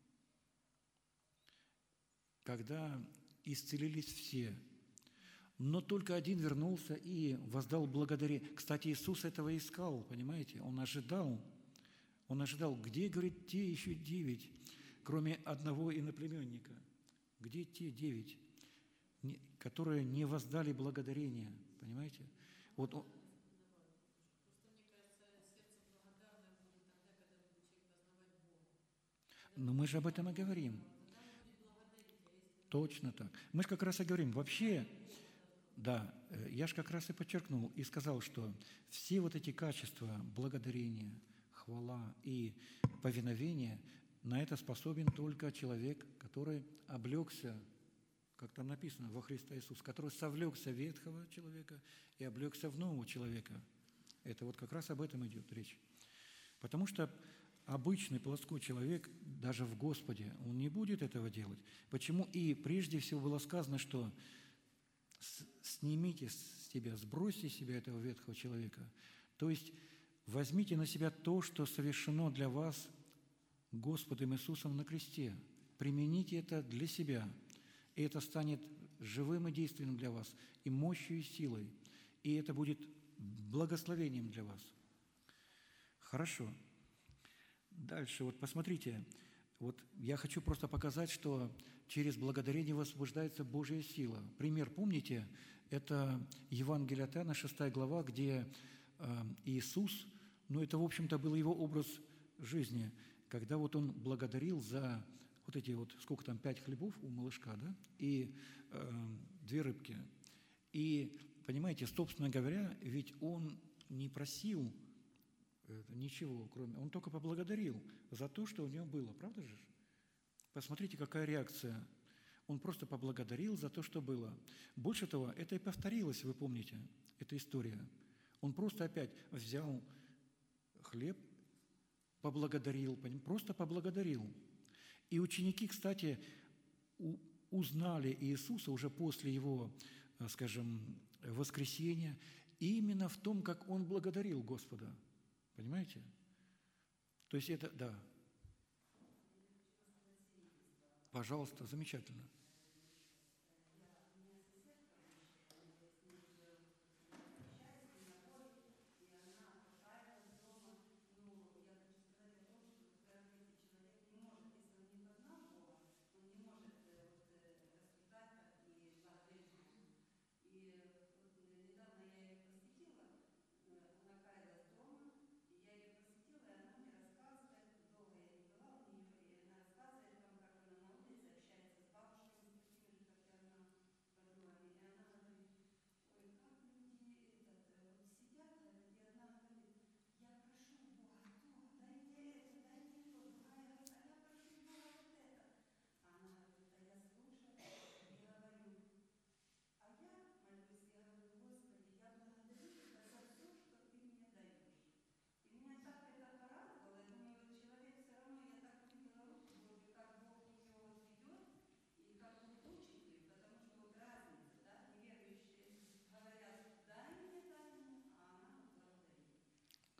когда исцелились все, но только один вернулся и воздал благодарение. Кстати, Иисус этого искал, понимаете? Он ожидал, он ожидал, где, говорит, те еще девять, кроме одного иноплеменника? Где те девять, которые не воздали благодарение? Понимаете? Вот он... Но мы же об этом и говорим. Точно так. Мы же как раз и говорим, вообще, да, я же как раз и подчеркнул и сказал, что все вот эти качества благодарения, хвала и повиновения, на это способен только человек, который облегся, как там написано, во Христа Иисуса, который совлекся ветхого человека и облегся в нового человека. Это вот как раз об этом идет речь. Потому что обычный плоской человек, даже в Господе, он не будет этого делать. Почему? И прежде всего было сказано, что снимите с себя, сбросьте с себя этого ветхого человека. То есть возьмите на себя то, что совершено для вас Господом Иисусом на кресте. Примените это для себя, и это станет живым и действенным для вас, и мощью, и силой, и это будет благословением для вас. Хорошо. Дальше, вот посмотрите, вот я хочу просто показать, что через благодарение высвобождается Божья сила. Пример, помните, это Евангелие от Иоанна, шестая глава, где э, Иисус, ну это, в общем-то, был его образ жизни, когда вот он благодарил за вот эти вот, сколько там, пять хлебов у малышка, да, и э, две рыбки. И, понимаете, собственно говоря, ведь он не просил ничего, кроме... Он только поблагодарил за то, что у него было. Правда же? Посмотрите, какая реакция. Он просто поблагодарил за то, что было. Больше того, это и повторилось, вы помните, эта история. Он просто опять взял хлеб, поблагодарил, просто поблагодарил. И ученики, кстати, узнали Иисуса уже после его, скажем, воскресения именно в том, как он благодарил Господа. Понимаете? То есть это, да. Пожалуйста, замечательно.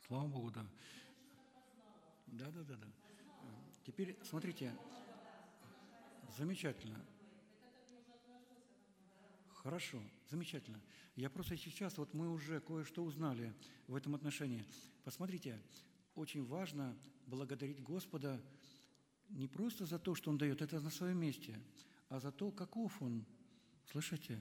Слава Богу, да. Да, да, да, да. Теперь смотрите, замечательно. Хорошо, замечательно. Я просто сейчас, вот мы уже кое-что узнали в этом отношении. Посмотрите, очень важно благодарить Господа не просто за то, что Он дает, это на своем месте, а за то, каков Он. Слышите?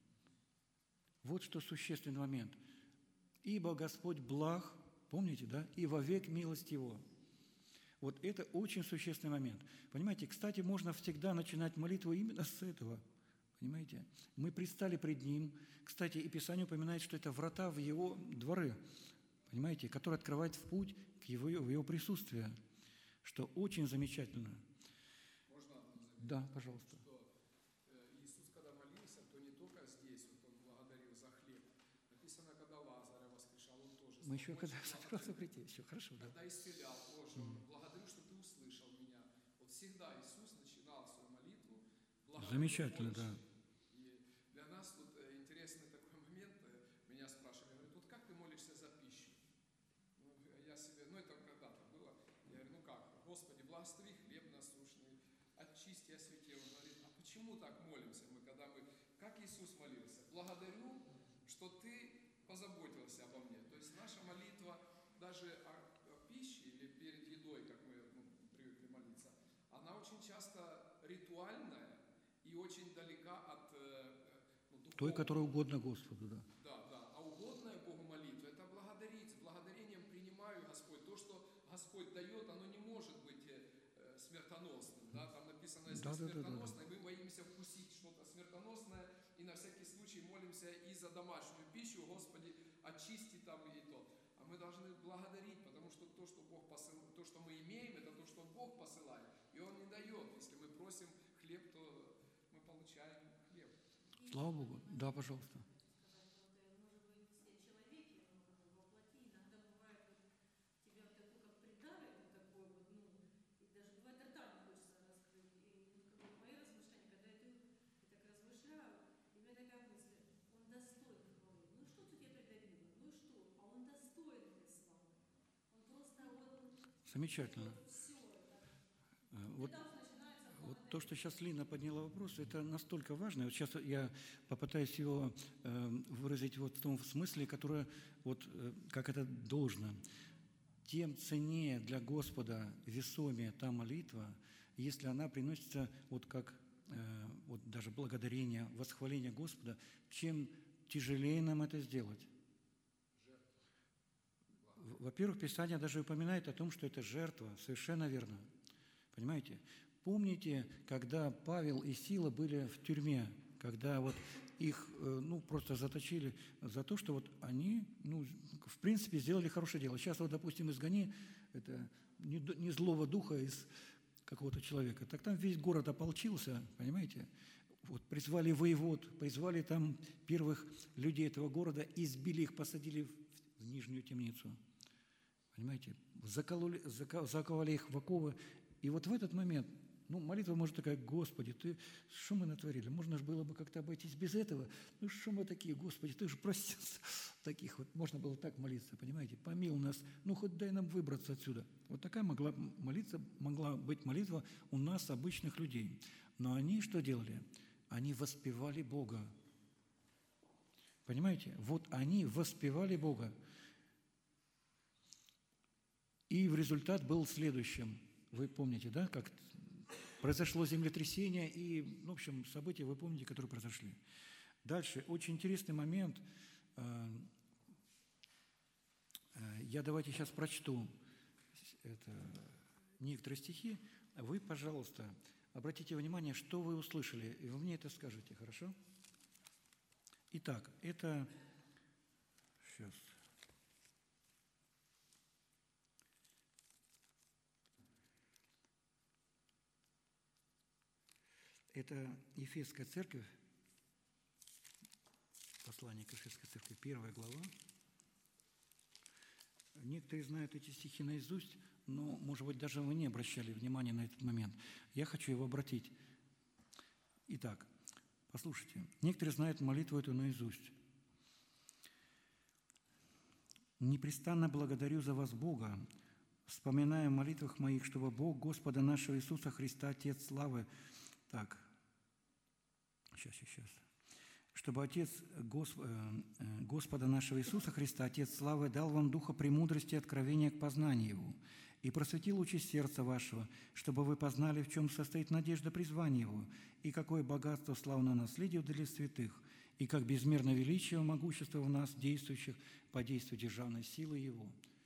Вот что существенный момент. «Ибо Господь благ», помните, да? «И вовек милость Его». Вот это очень существенный момент. Понимаете, кстати, можно всегда начинать молитву именно с этого. Понимаете? Мы предстали пред Ним. Кстати, и Писание упоминает, что это врата в Его дворы, понимаете, которые открывают в путь к Его, в Его присутствие, что очень замечательно. Можно одну заметить? Да, пожалуйста. Что Иисус, когда молился, то не только здесь вот Он благодарил за хлеб. Написано, когда Лазаря воскрешал, Он тоже. Мы еще когда собирался прийти, еще хорошо, да. Когда исцелял тоже, Он благодарю, что Ты услышал меня. Вот всегда Иисус начинал свою молитву благодаря. Замечательно, да. Для нас тут интересный такой момент. Меня спрашивали, говорят, вот как ты молишься за пищу? Ну, я себе, ну это когда-то было. Я говорю, ну как, Господи, благослови хлеб насущный, очисти, освети. Он говорит, а почему так молимся мы, когда мы, как Иисус молился? Благодарю, что ты позаботился обо мне. То есть наша молитва даже о, о пище или перед едой, как мы ну, привыкли молиться, она очень часто ритуальная и очень далека от ну, духовного. Той, которая угодно Господу, да. Да, да. А угодная Богу молитва – это благодарить. С благодарением принимаю, Господь. То, что Господь дает, оно не может быть э, смертоносным. Да? Там написано, если да, смертоносное, да, да, да. Мы боимся вкусить что-то смертоносное, и на всякий случай молимся и за домашнюю пищу, Господи, очисти там и то. А мы должны благодарить, потому что то, что Бог посыл... то, что мы имеем, это то, что Бог посылает. И Он не дает. Если мы просим хлеб, то мы получаем хлеб. Слава Богу. Да, пожалуйста. Замечательно. Вот, вот то, что сейчас Лина подняла вопрос, это настолько важно. Вот сейчас я попытаюсь его э, выразить вот в том смысле, которое, вот, э, как это должно. Тем ценнее для Господа весомее та молитва, если она приносится вот как э, вот даже благодарение, восхваление Господа, чем тяжелее нам это сделать. Во-первых, Писание даже упоминает о том, что это жертва, совершенно верно. Понимаете? Помните, когда Павел и Сила были в тюрьме, когда вот их ну, просто заточили за то, что вот они, ну, в принципе, сделали хорошее дело. Сейчас вот, допустим, изгони это, не, не злого духа из какого-то человека, так там весь город ополчился, понимаете? Вот призвали воевод, призвали там первых людей этого города, избили их, посадили в нижнюю темницу. Понимаете? Закололи, заковали их в оковы. И вот в этот момент, ну, молитва может такая: Господи, ты, что мы натворили? Можно же было бы как-то обойтись без этого. Ну, что мы такие, Господи, ты же простил таких вот. Можно было так молиться, понимаете? Помилуй нас, ну, хоть дай нам выбраться отсюда. Вот такая могла, молиться, могла быть молитва у нас, обычных людей. Но они что делали? Они воспевали Бога. Понимаете? Вот они воспевали Бога. И в результат был следующим. Вы помните, да, как произошло землетрясение и, в общем, события, вы помните, которые произошли. Дальше, очень интересный момент. Я давайте сейчас прочту это, некоторые стихи. Вы, пожалуйста, обратите внимание, что вы услышали, и вы мне это скажете, хорошо? Итак, это... Сейчас... Это Ефесская церковь, послание к Ефесской церкви, первая глава. Некоторые знают эти стихи наизусть, но, может быть, даже вы не обращали внимания на этот момент. Я хочу его обратить. Итак, послушайте. Некоторые знают молитву эту наизусть. Непрестанно благодарю за вас Бога, вспоминая в молитвах моих, чтобы Бог Господа нашего Иисуса Христа, Отец славы, так, сейчас, сейчас, чтобы Отец Гос- Господа нашего Иисуса Христа, Отец славы, дал вам духа премудрости и откровения к познанию Его, и просветил лучи сердца вашего, чтобы вы познали, в чем состоит надежда призвания Его, и какое богатство славного наследия для святых, и как безмерно величие и могущество в нас, действующих по действию державной силы Его.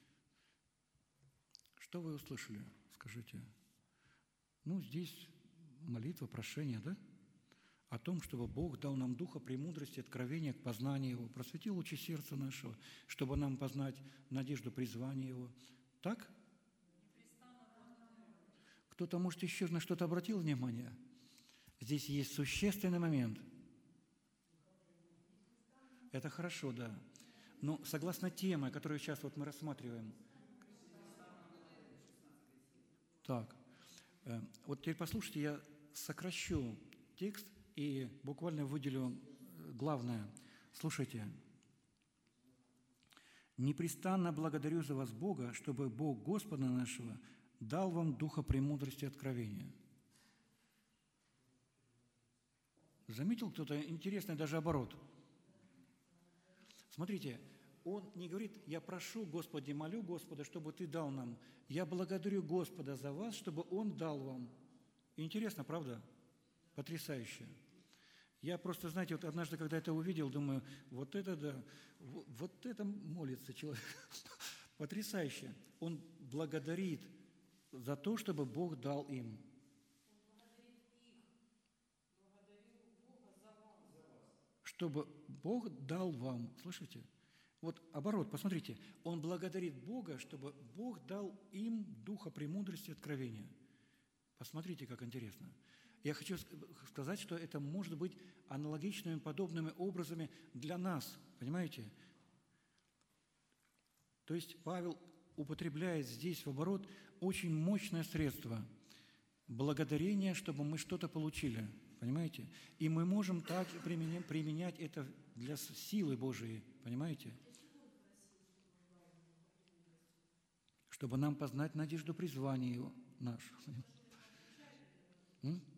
Что вы услышали? Скажите. Ну, здесь молитва, прошение, да? О том, чтобы Бог дал нам духа премудрости, откровения к познанию Его, просветил лучи сердца нашего, чтобы нам познать надежду призвания Его. Так? Кто-то, может, еще на что-то обратил внимание? Здесь есть существенный момент. Это хорошо, да. Но согласно теме, которую сейчас вот мы рассматриваем. Так, вот теперь послушайте, я сокращу текст и буквально выделю главное. Слушайте. «Непрестанно благодарю за вас Бога, чтобы Бог Господа нашего дал вам духа премудрости и откровения». Заметил кто-то интересный даже оборот? Смотрите, он не говорит: «Я прошу, Господи, молю Господа, чтобы Ты дал нам». «Я благодарю Господа за вас, чтобы Он дал вам». Интересно, правда? Потрясающе. Я просто, знаете, вот однажды, когда это увидел, думаю, вот это да, вот это молится человек. Потрясающе. Он благодарит за то, чтобы Бог дал им. Чтобы Бог дал вам. Слышите? Вот оборот, посмотрите. Он благодарит Бога, чтобы Бог дал им духа премудрости и откровения. Посмотрите, как интересно. Я хочу сказать, что это может быть аналогичными, подобными образами для нас. Понимаете? То есть Павел употребляет здесь в оборот очень мощное средство благодарения, чтобы мы что-то получили. Понимаете? И мы можем также применять это для силы Божией. Понимаете? Чтобы нам познать надежду призвания нашу. М?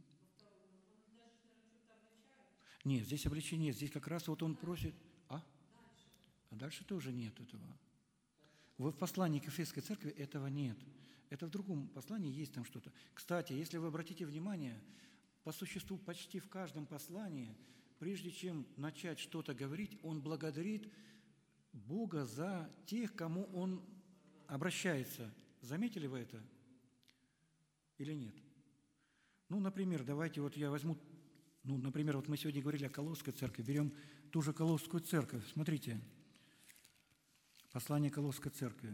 Нет, здесь обличения нет. Здесь как раз вот он просит... А? А дальше тоже нет этого. В послании к Ефесской церкви этого нет. Это в другом послании есть там что-то. Кстати, если вы обратите внимание, по существу почти в каждом послании, прежде чем начать что-то говорить, он благодарит Бога за тех, кому он обращается. Заметили вы это? Или нет? Ну, например, давайте вот я возьму, ну, например, вот мы сегодня говорили о Колосской церкви, берем ту же Колосскую церковь. Смотрите, послание Колосской церкви.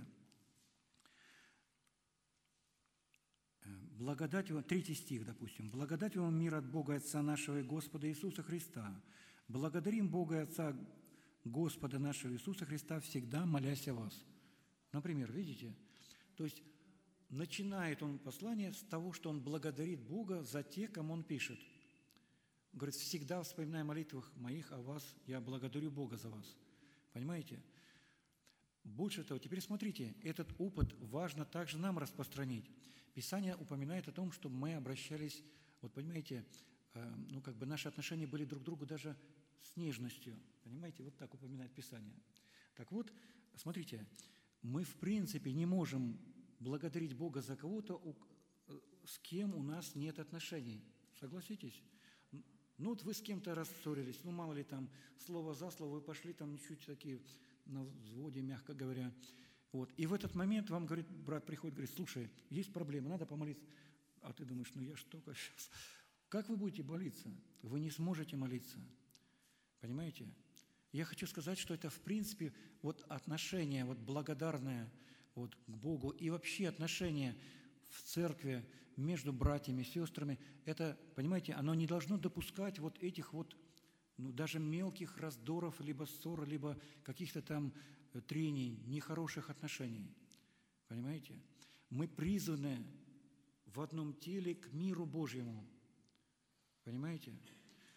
Благодать вам, третий стих, допустим. «Благодать вам, мир от Бога Отца нашего и Господа Иисуса Христа. Благодарим Бога и Отца Господа нашего Иисуса Христа, всегда молясь о вас». Например, видите? То есть начинает он послание с того, что он благодарит Бога за тех, кому он пишет. Говорит: «Всегда вспоминая в молитвах моих о вас, я благодарю Бога за вас». Понимаете? Больше того, теперь смотрите, этот опыт важно также нам распространить. Писание упоминает о том, что мы обращались, вот понимаете, э, ну как бы наши отношения были друг к другу даже с нежностью. Понимаете, вот так упоминает Писание. Так вот, смотрите, мы в принципе не можем благодарить Бога за кого-то, с кем у нас нет отношений. Согласитесь? Ну вот вы с кем-то рассорились, ну мало ли там, слово за слово, вы пошли там чуть такие на взводе, мягко говоря. Вот. И в этот момент вам, говорит, брат приходит, говорит: «Слушай, есть проблема, надо помолиться». А ты думаешь: ну я ж только сейчас. Как вы будете молиться? Вы не сможете молиться. Понимаете? Я хочу сказать, что это в принципе вот отношение вот благодарное вот к Богу и вообще отношение в церкви между братьями, сестрами, это, понимаете, оно не должно допускать вот этих вот, ну, даже мелких раздоров, либо ссор, либо каких-то там трений, нехороших отношений. Понимаете? Мы призваны в одном теле к миру Божьему. Понимаете?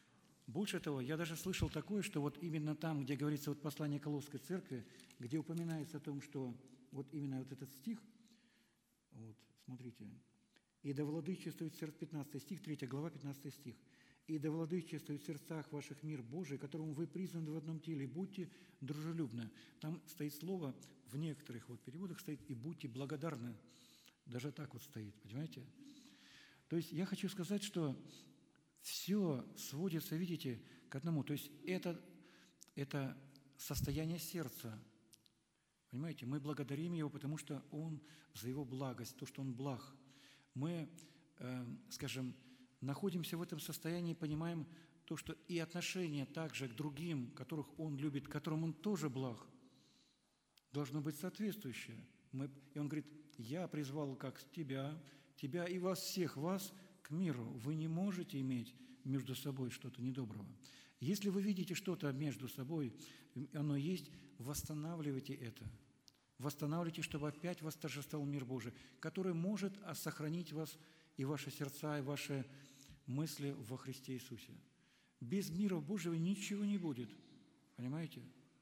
Больше того, я даже слышал такое, что вот именно там, где говорится вот послание Колосской церкви, где упоминается о том, что вот именно вот этот стих, вот, смотрите, «И да владычествует в сердце», пятнадцатый стих, третья глава, пятнадцатый стих, «И да владычествует в сердцах ваших мир Божий, которому вы призваны в одном теле, будьте дружелюбны». Там стоит слово, в некоторых вот переводах стоит «и будьте благодарны». Даже так вот стоит, понимаете? То есть я хочу сказать, что все сводится, видите, к одному. То есть это, это состояние сердца. Понимаете, мы благодарим Его, потому что Он за Его благость, то, что Он благ. Мы, э, скажем, находимся в этом состоянии, понимаем то, что и отношение также к другим, которых Он любит, которым Он тоже благ, должно быть соответствующее. Мы, и Он говорит, я призвал как тебя, тебя и вас всех, вас к миру. Вы не можете иметь между собой что-то недоброго. Если вы видите что-то между собой, оно есть, восстанавливайте это. Восстанавливайте, чтобы опять восторжествовал мир Божий, который может сохранить вас и ваши сердца, и ваши мысли во Христе Иисусе. Без мира Божьего ничего не будет. Понимаете?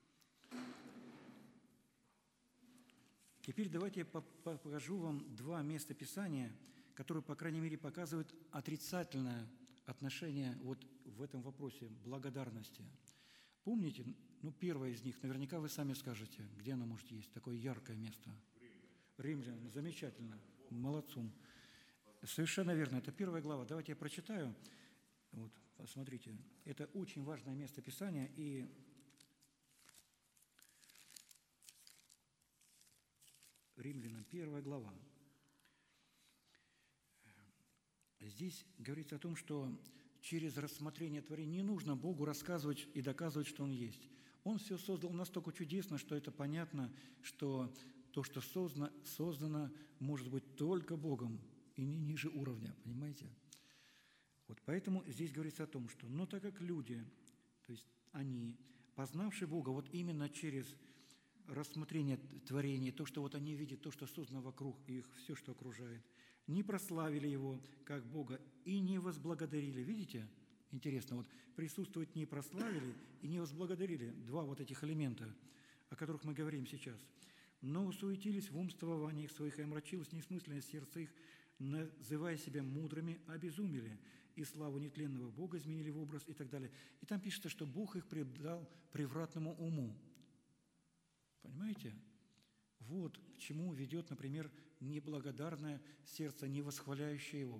Теперь давайте я покажу вам два места Писания, которые, по крайней мере, показывают отрицательное отношение вот в этом вопросе благодарности. Помните, ну, первое из них, наверняка вы сами скажете, где оно может есть, такое яркое место. Римлян. Замечательно. Молодцом. Совершенно верно. Это первая глава. Давайте я прочитаю. Вот, посмотрите. Это очень важное место Писания, и Римлянам, первая глава. Здесь говорится о том, что через рассмотрение творения не нужно Богу рассказывать и доказывать, что Он есть. Он все создал настолько чудесно, что это понятно, что то, что создано, создано может быть только Богом и не ниже уровня, понимаете? Вот поэтому здесь говорится о том, что, но так как люди, то есть они, познавшие Бога вот именно через рассмотрение творения, то, что вот они видят, то, что создано вокруг их, все, что окружает, не прославили Его как Бога и не возблагодарили. Видите? Интересно, вот присутствовать не прославили и не возблагодарили. Два вот этих элемента, о которых мы говорим сейчас. Но усуетились в умствованиях своих, и омрачилось несмысленность сердца их, называя себя мудрыми, обезумели, и славу нетленного Бога изменили в образ и так далее. И там пишется, что Бог их предал превратному уму. Понимаете? Вот к чему ведет, например, неблагодарное сердце, не восхваляющее Его.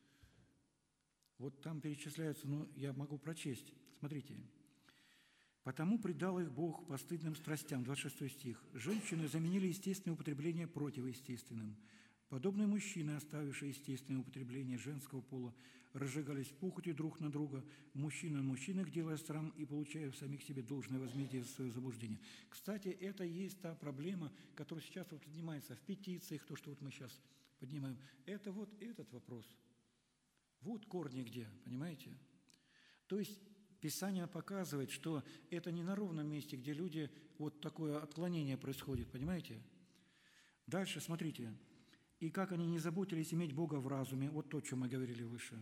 Вот там перечисляются, но я могу прочесть. Смотрите. «Потому предал их Бог постыдным страстям», двадцать шестой стих. «Женщины заменили естественное употребление противоестественным. Подобные мужчины, оставившие естественное употребление женского пола, разжигались похотью друг на друга, мужчина на мужчинах, делая срам и получая в самих себе должное возмездие за свое заблуждение». Кстати, это и есть та проблема, которая сейчас вот поднимается в петициях, то, что вот мы сейчас поднимаем. Это вот этот вопрос. Вот корни где, понимаете? То есть Писание показывает, что это не на ровном месте, где люди, вот такое отклонение происходит, понимаете? Дальше, смотрите. «И как они не заботились иметь Бога в разуме», вот то, о чем мы говорили выше,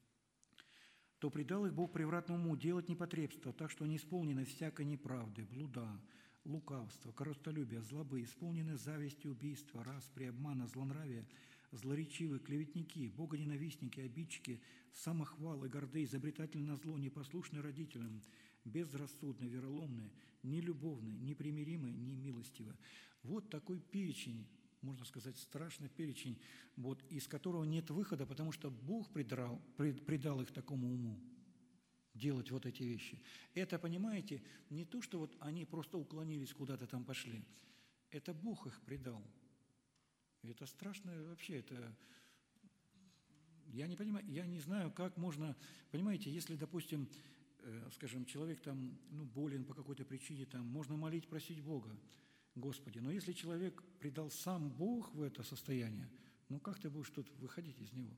«то предал их Бог превратному уму делать непотребство, так что они исполнены всякой неправды, блуда, лукавства, корыстолюбия, злобы, исполнены зависти, убийства, распри, обмана, злонравия, злоречивы, клеветники, богоненавистники, обидчики, самохвалы, горды, изобретательны на зло, непослушны родителям, безрассудны, вероломны, нелюбовны, непримиримы, немилостивы». Вот такой перечень, можно сказать, страшный перечень, вот, из которого нет выхода, потому что Бог предал, предал их такому уму делать вот эти вещи. Это, понимаете, не то, что вот они просто уклонились, куда-то там пошли. Это Бог их предал. И это страшно вообще, это... Я не понимаю, я не знаю, как можно... Понимаете, если, допустим, э, скажем, человек там, ну, болен по какой-то причине, там, можно молить, просить Бога, Господи, но если человек предал сам Бог в это состояние, ну, как ты будешь тут выходить из него?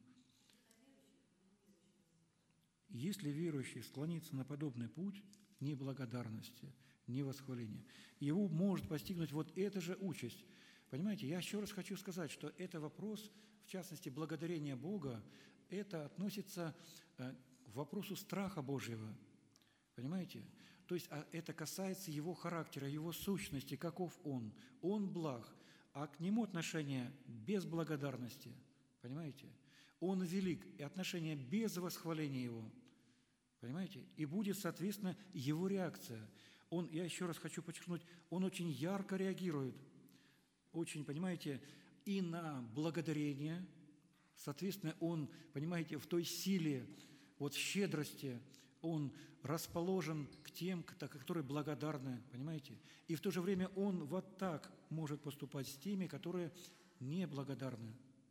Если верующий склонится на подобный путь неблагодарности, невосхваления, его может постигнуть вот эта же участь. Понимаете, я еще раз хочу сказать, что это вопрос, в частности, благодарения Бога, это относится к вопросу страха Божьего. Понимаете? То есть а это касается его характера, его сущности, каков он. Он благ, а к нему отношение без благодарности. Понимаете? Он велик, и отношение без восхваления его. Понимаете? И будет, соответственно, его реакция. Он, я еще раз хочу подчеркнуть, он очень ярко реагирует, очень, понимаете, и на благодарение. Соответственно, он, понимаете, в той силе, вот щедрости, он расположен к тем, которые благодарны, понимаете? И в то же время он вот так может поступать с теми, которые неблагодарны.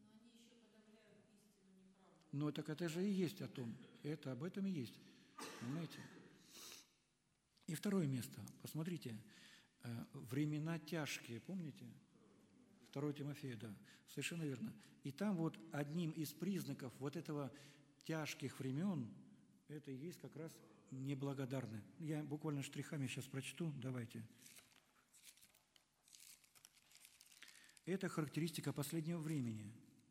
Но так это же и есть о том, это об этом и есть, понимаете? И второе место, посмотрите, времена тяжкие, помните? второе Тимофея, да, совершенно верно. И там вот одним из признаков вот этого тяжких времен, это и есть как раз неблагодарны. Я буквально штрихами сейчас прочту, давайте. Это характеристика последнего времени.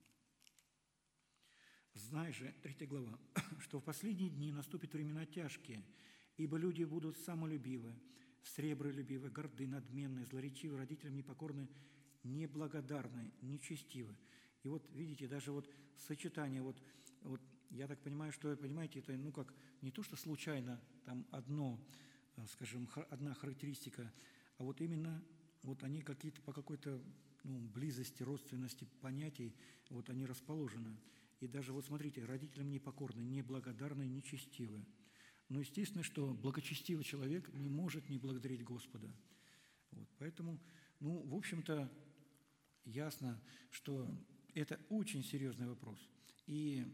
Знай же, третья глава, что в последние дни наступят времена тяжкие, ибо люди будут самолюбивы, сребролюбивы, горды, надменны, злоречивы, родителям непокорны, неблагодарны, нечестивы. И вот видите, даже вот сочетание, вот, вот я так понимаю, что, понимаете, это ну как не то, что случайно там одно, скажем, одна характеристика, а вот именно вот они какие-то по какой-то ну, близости, родственности понятий, вот они расположены. И даже вот смотрите, родителям непокорны, неблагодарны, нечестивы. Но естественно, что благочестивый человек не может не благодарить Господа. Вот, поэтому, ну, в общем-то, ясно, что это очень серьезный вопрос. И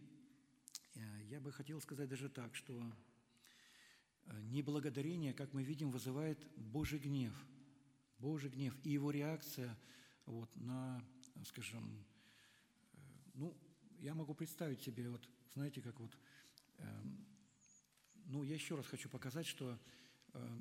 я бы хотел сказать даже так, что неблагодарение, как мы видим, вызывает Божий гнев. Божий гнев и его реакция вот, на, скажем, ну, я могу представить себе, вот, знаете, как вот, э, ну, я еще раз хочу показать, что э,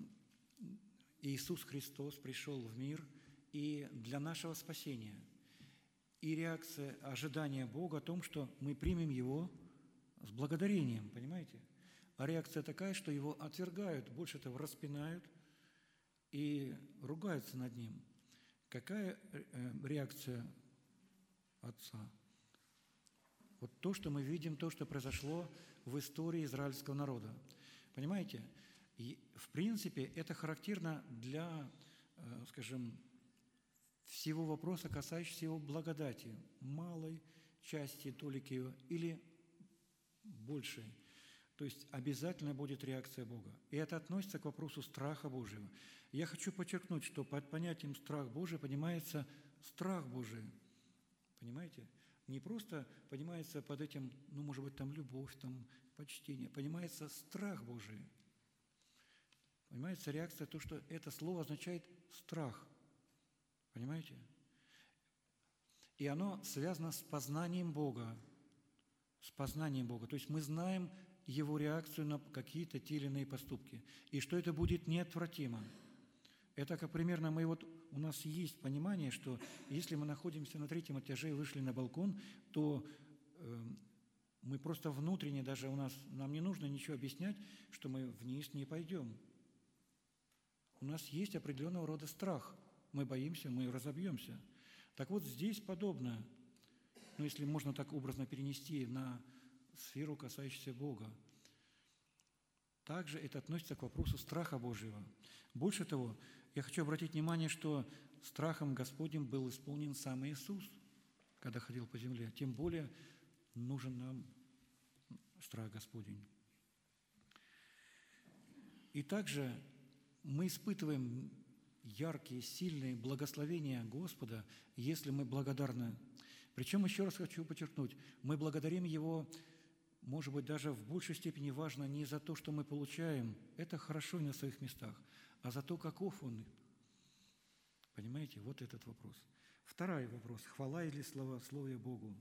Иисус Христос пришел в мир и для нашего спасения. И реакция, ожидания Бога о том, что мы примем Его с благодарением, понимаете? А реакция такая, что Его отвергают, больше того, распинают и ругаются над Ним. Какая э, реакция Отца? Вот то, что мы видим, то, что произошло в истории израильского народа. Понимаете? И, в принципе, это характерно для, скажем, всего вопроса, касающегося его благодати, малой части толики ее или большей. То есть обязательно будет реакция Бога. И это относится к вопросу страха Божьего. Я хочу подчеркнуть, что под понятием «страх Божий» понимается страх Божий. Понимаете? Не просто понимается под этим, ну, может быть, там любовь, там почтение, понимается страх Божий. Понимаете, реакция, то, что это слово означает страх. Понимаете? И оно связано с познанием Бога. С познанием Бога. То есть мы знаем Его реакцию на какие-то те или иные поступки. И что это будет неотвратимо. Это как примерно мы вот, у нас есть понимание, что если мы находимся на третьем этаже и вышли на балкон, то э, мы просто внутренне, даже у нас, нам не нужно ничего объяснять, что мы вниз не пойдем. У нас есть определенного рода страх. Мы боимся, мы разобьемся. Так вот здесь подобно, ну если можно так образно перенести на сферу, касающуюся Бога. Также это относится к вопросу страха Божьего. Больше того, я хочу обратить внимание, что страхом Господним был исполнен сам Иисус, когда ходил по земле. Тем более нужен нам страх Господень. И также мы испытываем яркие, сильные благословения Господа, если мы благодарны. Причем, еще раз хочу подчеркнуть, мы благодарим Его, может быть, даже в большей степени важно не за то, что мы получаем, это хорошо и на своих местах, а за то, каков Он. Понимаете, вот этот вопрос. Второй вопрос. Хвала или славословие Богу?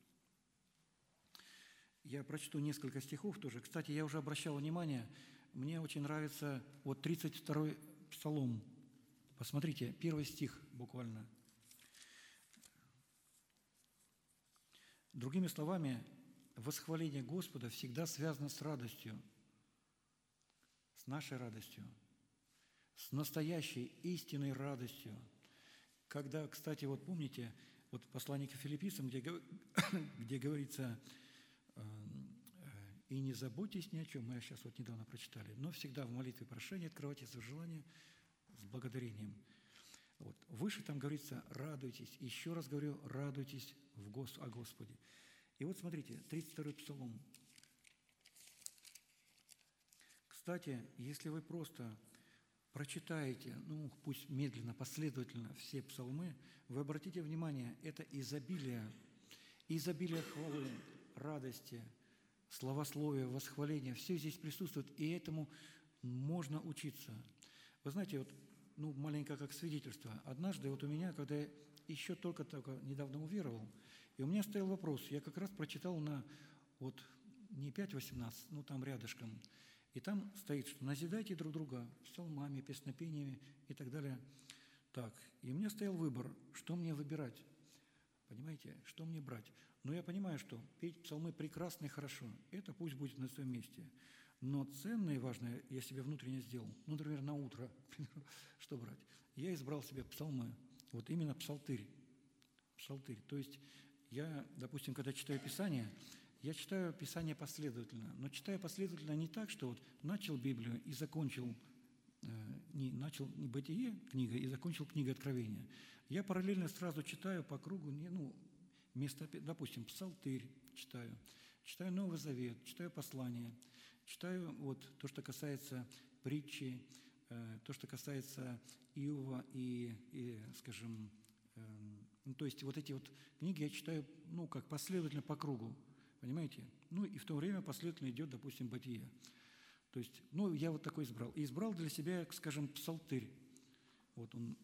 Я прочту несколько стихов тоже. Кстати, я уже обращал внимание, мне очень нравится вот тридцать второй Псалом. Посмотрите, первый стих буквально. Другими словами, восхваление Господа всегда связано с радостью. с нашей радостью, с настоящей истинной радостью. Когда, кстати, вот помните, вот послание к Филиппийцам, где, где говорится, «И не заботьтесь ни о чем», мы сейчас вот недавно прочитали, «но всегда в молитве прошения открывайте свое желание с благодарением». Вот. Выше там говорится «радуйтесь». Еще раз говорю, радуйтесь в Гос... о Господе. И вот смотрите, тридцать второй Псалом. Кстати, если вы просто прочитаете, ну, пусть медленно, последовательно все псалмы, вы обратите внимание, это изобилие, изобилие хвалы, радости, славословия, восхваления, все здесь присутствует, и этому можно учиться. Вы знаете, вот, ну, маленько как свидетельство. Однажды вот у меня, когда я еще только-только недавно уверовал, и у меня стоял вопрос, я как раз прочитал на, вот, не пять восемнадцать, ну, там рядышком, и там стоит, что назидайте друг друга псалмами, песнопениями и так далее. Так, и у меня стоял выбор, что мне выбирать, понимаете, что мне брать. Но я понимаю, что петь псалмы прекрасно и хорошо, это пусть будет на своем месте. Но ценное и важное я себе внутренне сделал, ну, например, на утро, что брать. Я избрал себе псалмы, вот именно псалтырь, псалтырь. То есть я, допустим, когда читаю Писание, я читаю Писание последовательно, но читаю последовательно не так, что вот начал Библию и закончил, э, не, начал не Бытие книга и закончил книгой Откровения. Я параллельно сразу читаю по кругу, не, ну, место, допустим, Псалтырь читаю, читаю Новый Завет, читаю послания, читаю вот то, что касается притчи, э, то, что касается Иова и, и скажем, э, ну, то есть вот эти вот книги я читаю, ну, как последовательно по кругу, понимаете? Ну, и в то время последовательно идет, допустим, Бытие. То есть, ну, я вот такой избрал. И избрал для себя, скажем, Псалтырь. Вот он.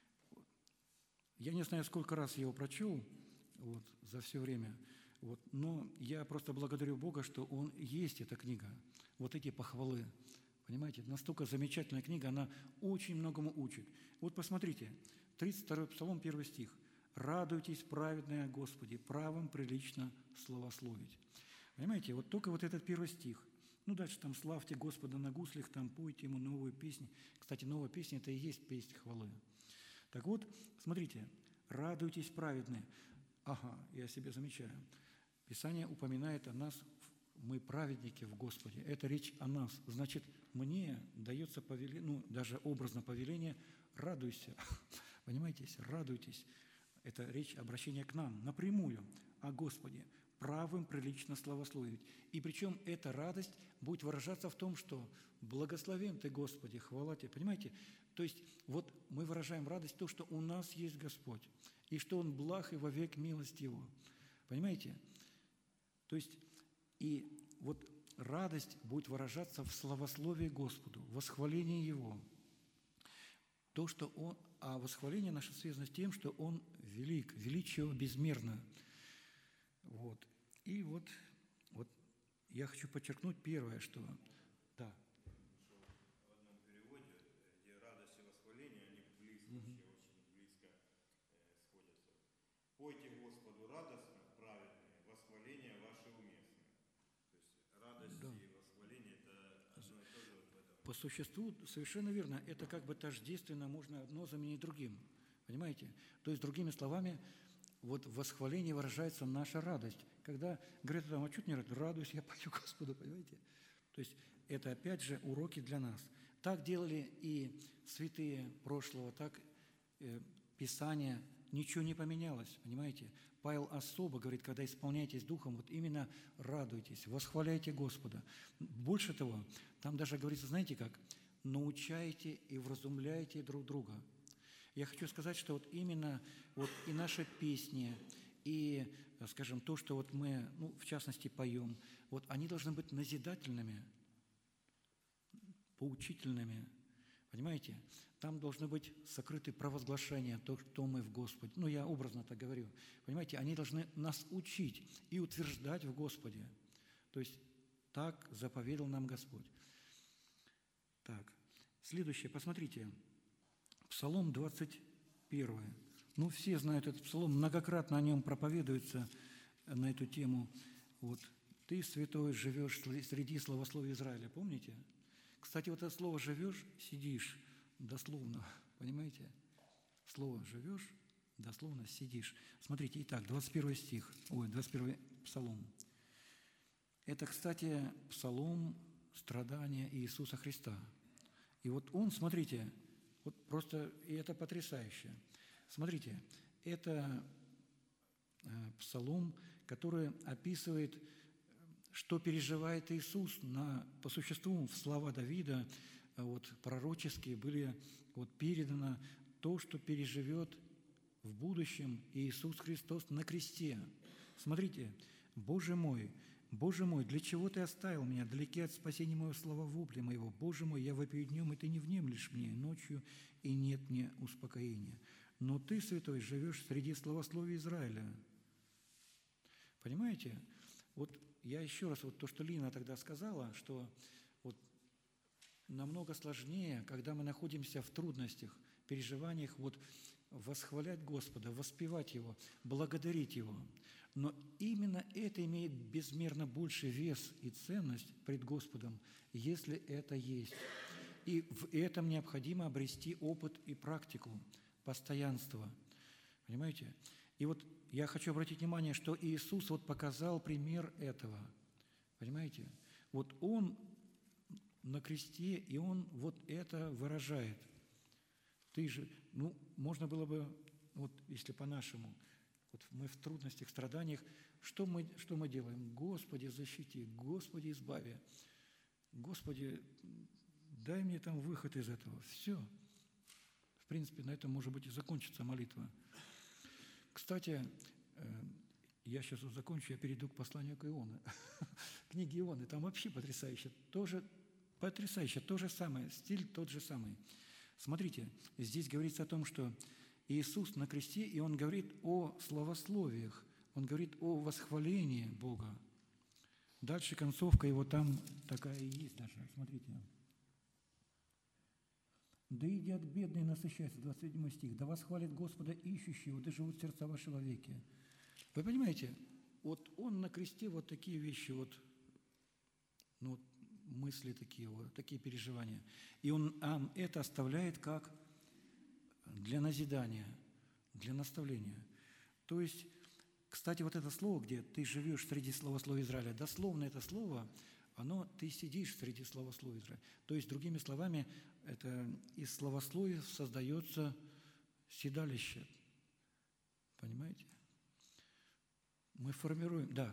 Я не знаю, сколько раз я его прочел, вот, за все время, вот, но я просто благодарю Бога, что Он есть, эта книга, вот эти похвалы, понимаете, настолько замечательная книга, она очень многому учит. Вот посмотрите, тридцать второй Псалом, первый стих. «Радуйтесь, праведные о Господе, правым прилично славословить». Понимаете, вот только вот этот первый стих. Ну, дальше там «Славьте Господа на гуслях», там «Пойте Ему новую песню». Кстати, новая песня – это и есть песнь хвалы. Так вот, смотрите, «Радуйтесь, праведные». Ага, я себе замечаю. Писание упоминает о нас, мы праведники в Господе. Это речь о нас. Значит, мне дается повеление, ну, даже образно повеление «радуйся». Понимаете, радуйтесь. Это речь, обращение к нам напрямую о Господе, правым прилично славословить. И причем эта радость будет выражаться в том, что «благословен Ты, Господи, хвала Тебе». Понимаете? То есть вот мы выражаем радость в том, что у нас есть Господь, и что Он благ и вовек милость Его. Понимаете? То есть и вот радость будет выражаться в славословии Господу, в восхвалении Его. То, что Он, а восхваление наше связано с тем, что Он велик, величие Его безмерно. Вот. И вот, вот я хочу подчеркнуть первое, что... Да. В одном переводе, где радость и восхваление, они близко, Угу. все очень близко э, сходятся. «Пойте Господу радостно, праведные, восхваление ваше уместное». То есть радость Да. и восхваление – это одно и то же в этом. По существу, совершенно верно, это как бы тождественно, можно одно заменить другим. Понимаете? То есть, другими словами, вот в восхвалении выражается наша радость. Когда говорят, а что ты не радуешься? Радуюсь, я пою Господу, понимаете? То есть, это опять же уроки для нас. Так делали и святые прошлого, так э, Писание, ничего не поменялось, понимаете? Павел особо говорит, когда исполняетесь Духом, вот именно радуйтесь, восхваляйте Господа. Больше того, там даже говорится, знаете как? Научайте и вразумляйте друг друга. Я хочу сказать, что вот именно вот и наши песни, и, скажем, то, что вот мы, ну, в частности, поем, вот они должны быть назидательными, поучительными, понимаете? Там должны быть сокрыты провозглашения, то, что мы в Господе. Ну, я образно так говорю. Понимаете, они должны нас учить и утверждать в Господе. То есть так заповедал нам Господь. Так, следующее, посмотрите. Псалом двадцать первый. Ну, все знают этот псалом, многократно о нем проповедуется на эту тему. Вот. «Ты, святой, живешь среди славословия Израиля». Помните? кстати, вот это слово «живешь», «сидишь», дословно, понимаете? Слово «живешь», дословно «сидишь». Смотрите, итак, двадцать первый стих, ой, двадцать первый псалом. Это, кстати, псалом страдания Иисуса Христа. И вот он, смотрите, вот просто, и это потрясающе. Смотрите, это псалом, который описывает, что переживает Иисус на, по существу, в слова Давида, вот, пророческие были вот, передано то, что переживет в будущем Иисус Христос на кресте. Смотрите, «Боже мой, Боже мой, для чего Ты оставил меня далеки от спасения моего, слова вопля моего? Боже мой, я вопию днем, и Ты не внемлешь мне ночью, и нет мне успокоения. Но Ты, Святой, живешь среди славословия Израиля». Понимаете? Вот я еще раз, вот то, что Лина тогда сказала, что вот намного сложнее, когда мы находимся в трудностях, переживаниях, вот восхвалять Господа, воспевать Его, благодарить Его. Но именно это имеет безмерно больший вес и ценность пред Господом, если это есть. И в этом необходимо обрести опыт и практику, постоянство. Понимаете? И вот я хочу обратить внимание, что Иисус вот показал пример этого. Понимаете? Вот Он на кресте, и Он вот это выражает. Ты же, ну, можно было бы, вот если по-нашему, вот мы в трудностях, страданиях, что мы, что мы делаем? Господи, защити, Господи, избави, Господи, дай мне там выход из этого. Все. В принципе, на этом, может быть, и закончится молитва. Кстати, я сейчас вот закончу, я перейду к посланию к Ионе. Книги Ионы, там вообще потрясающе. Тоже потрясающе, то же самое, стиль тот же самый. Смотрите, здесь говорится о том, что Иисус на кресте, и Он говорит о славословиях, Он говорит о восхвалении Бога. Дальше концовка его там такая и есть даже. Смотрите. «Да едят бедные, насыщаются», двадцать седьмой стих, «да восхвалит Господа ищущие его, да живут сердца ваши вовеки». Вы понимаете, вот Он на кресте вот такие вещи, вот, ну, мысли такие, вот, такие переживания. И Он а, это оставляет как для назидания, для наставления. То есть, кстати, вот это слово, где «ты живешь среди славословия Израиля», дословно это слово, оно «ты сидишь среди славословия Израиля». То есть, другими словами, это из славословия создается седалище. Понимаете? Мы формируем, да.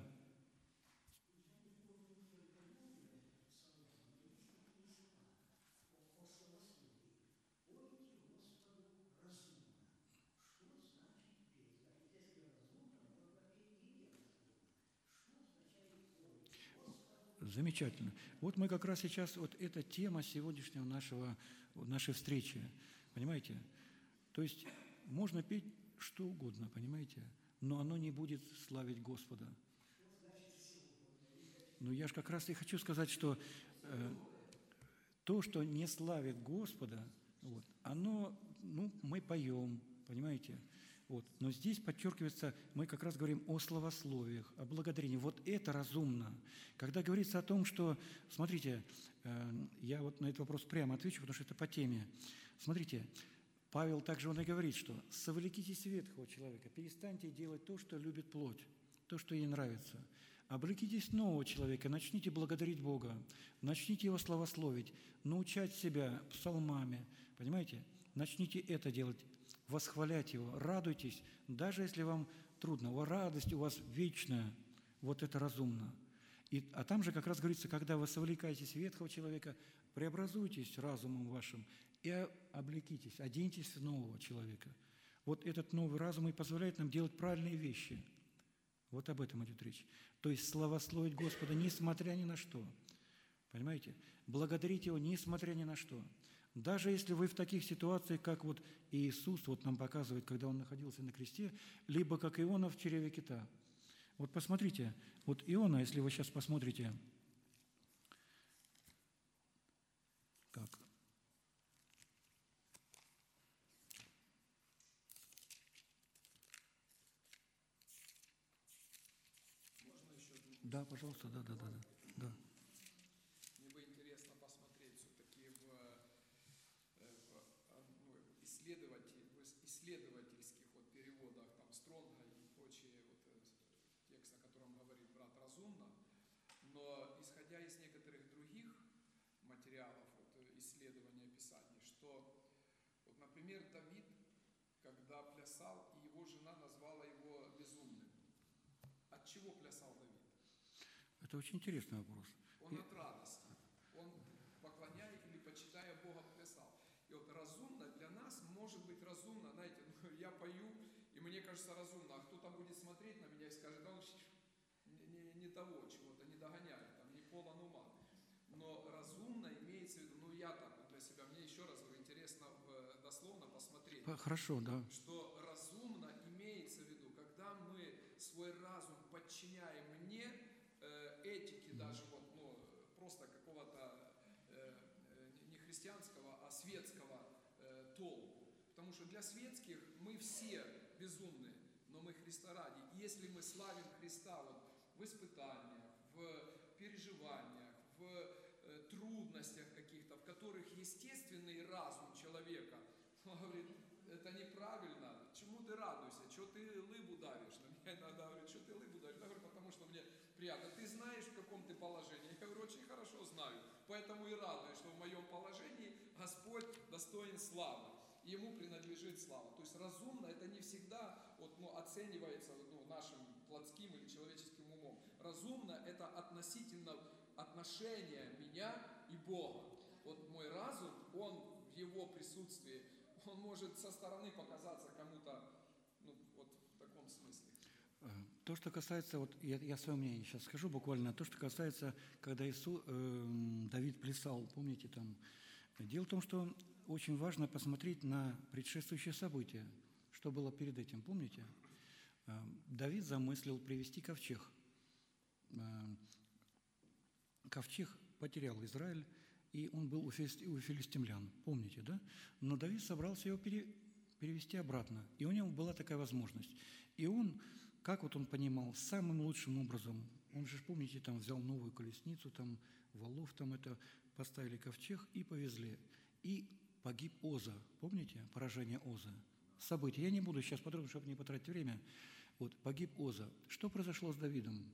Замечательно. Вот мы как раз сейчас, вот эта тема сегодняшнего нашего, нашей встречи, понимаете? То есть можно петь что угодно, понимаете? Но оно не будет славить Господа. Но я же как раз и хочу сказать, что э, то, что не славит Господа, вот, оно, ну, мы поем, понимаете? Вот. Но здесь подчеркивается, мы как раз говорим о славословиях, о благодарении. Вот это разумно. Когда говорится о том, что, смотрите, э, я вот на этот вопрос прямо отвечу, потому что это по теме. Смотрите, Павел также он и говорит, что «совлекитесь ветхого человека, перестаньте делать то, что любит плоть, то, что ей нравится. Облекитесь нового человека, начните благодарить Бога, начните Его славословить, научать себя псалмами, понимаете? Начните это делать, восхвалять Его, радуйтесь, даже если вам трудно, у вас радость у вас вечная, вот это разумно. И, а там же как раз говорится, когда вы совлекаетесь ветхого человека, преобразуйтесь разумом вашим и облекитесь, оденьтесь в нового человека. Вот этот новый разум и позволяет нам делать правильные вещи. Вот об этом идет речь. То есть славословить Господа, несмотря ни на что. Понимаете? Благодарить Его, несмотря ни на что. Даже если вы в таких ситуациях, как вот Иисус вот нам показывает, когда Он находился на кресте, либо как Иона в чреве кита. Вот посмотрите, вот Иона, если вы сейчас посмотрите, как? Можно еще одну? Да, пожалуйста, да, да, да, да. Мне бы интересно посмотреть все-таки исследовательских вот переводах, там Стронга и прочие вот, э, текст, о котором говорит брат Разумно, но исходя из некоторых других материалов, вот, э, исследования Писаний, что, вот, например, Давид, когда плясал, и его жена назвала его безумным. От чего плясал Давид? Это очень интересный вопрос. Он от радости. Он, поклоняя или почитая Бога, плясал. И вот разумно для нас может быть разумно, знаете, ну, я пою, и мне кажется разумно, а кто-то будет смотреть на меня и скажет, да он не, не, не того чего-то, не догоняет, там, не полон ума. Но разумно имеется в виду, ну я так вот для себя, мне еще раз говорю, интересно в, дословно посмотреть. Хорошо, да. Что разумно имеется в виду, когда мы свой разум подчиняем не э, этике даже вот, ну, просто какого-то э, не христианского, а светского э, толку. Потому что для светских мы все безумны, но мы Христа ради. И если мы славим Христа вот, в испытаниях, в переживаниях, в э, трудностях каких-то, в которых естественный разум человека, он говорит, это неправильно, чему ты радуешься, что ты лыбу давишь? На меня иногда говорят, что ты лыбу давишь? Я говорю, потому что мне приятно. Ты знаешь, в каком ты положении? Я говорю, очень хорошо знаю, поэтому и радуюсь, что в моем положении Господь достоин славы, и Ему принадлежит слава. То есть разумно это не всегда вот, ну, оценивается ну, нашим плотским или человеческим умом. Разумно это относительно отношения меня и Бога. Вот мой разум, он в Его присутствии, он может со стороны показаться кому-то, ну, вот в таком смысле. То, что касается, вот я, я свое мнение сейчас скажу буквально, то, что касается, когда Иисус, э, Давид плясал, помните там, дело в том, что очень важно посмотреть на предшествующие события, что было перед этим, помните? Э, Давид замыслил привести ковчег. Э, ковчег потерял Израиль, и он был у филистимлян, помните, да? Но Давид собрался его пере, перевести обратно, и у него была такая возможность. И он, как вот он понимал, самым лучшим образом, он же, помните, там взял новую колесницу, там валов, там это, поставили ковчег и повезли. И погиб Оза, помните, поражение Оза? События, я не буду сейчас подробно, чтобы не потратить время. Вот, погиб Оза. Что произошло с Давидом?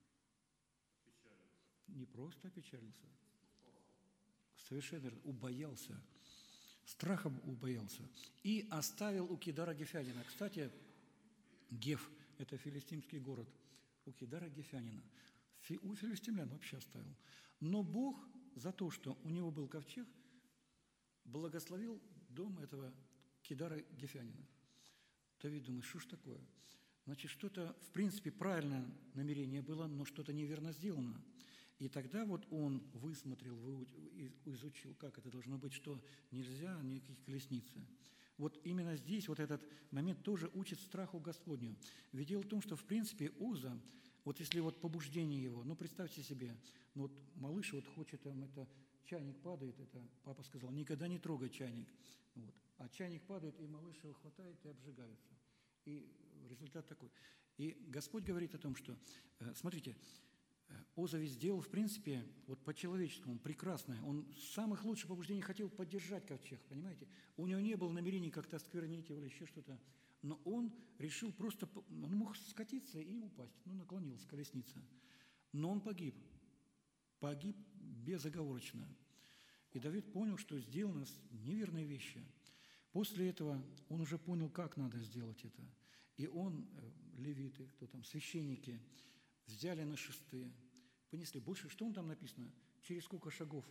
Не просто опечалился. Совершенно убоялся, страхом убоялся. И оставил у Кидара Гефянина. Кстати, Геф – это филистимский город. У Кидара Гефянина. Фи, у филистимлян вообще оставил. Но Бог за то, что у него был ковчег, благословил дом этого Кидара Гефянина. Давид думает, что ж такое? Значит, что-то, в принципе, правильное намерение было, но что-то неверно сделано. И тогда вот он высмотрел, изучил, как это должно быть, что нельзя никаких колесницы. Вот именно здесь вот этот момент тоже учит страху Господню. Ведь дело в том, что в принципе Оза, вот если вот побуждение его, ну представьте себе, ну вот малыш вот хочет там это, чайник падает, это папа сказал, никогда не трогай чайник. Вот. А чайник падает, и малыш его хватает и обжигается. И результат такой. И Господь говорит о том, что, смотрите, Оза ведь сделал, в принципе, вот по-человеческому, прекрасное. Он с самых лучших побуждений хотел поддержать ковчег, понимаете? У него не было намерений как-то осквернить его или еще что-то. Но он решил просто, он мог скатиться и упасть. Ну, наклонилась колесница. Но он погиб. Погиб безоговорочно. И Давид понял, что сделаны неверные вещи. После этого он уже понял, как надо сделать это. И он, левиты, кто там, священники, взяли на шесты, понесли. Больше, что он там написано? Через сколько шагов?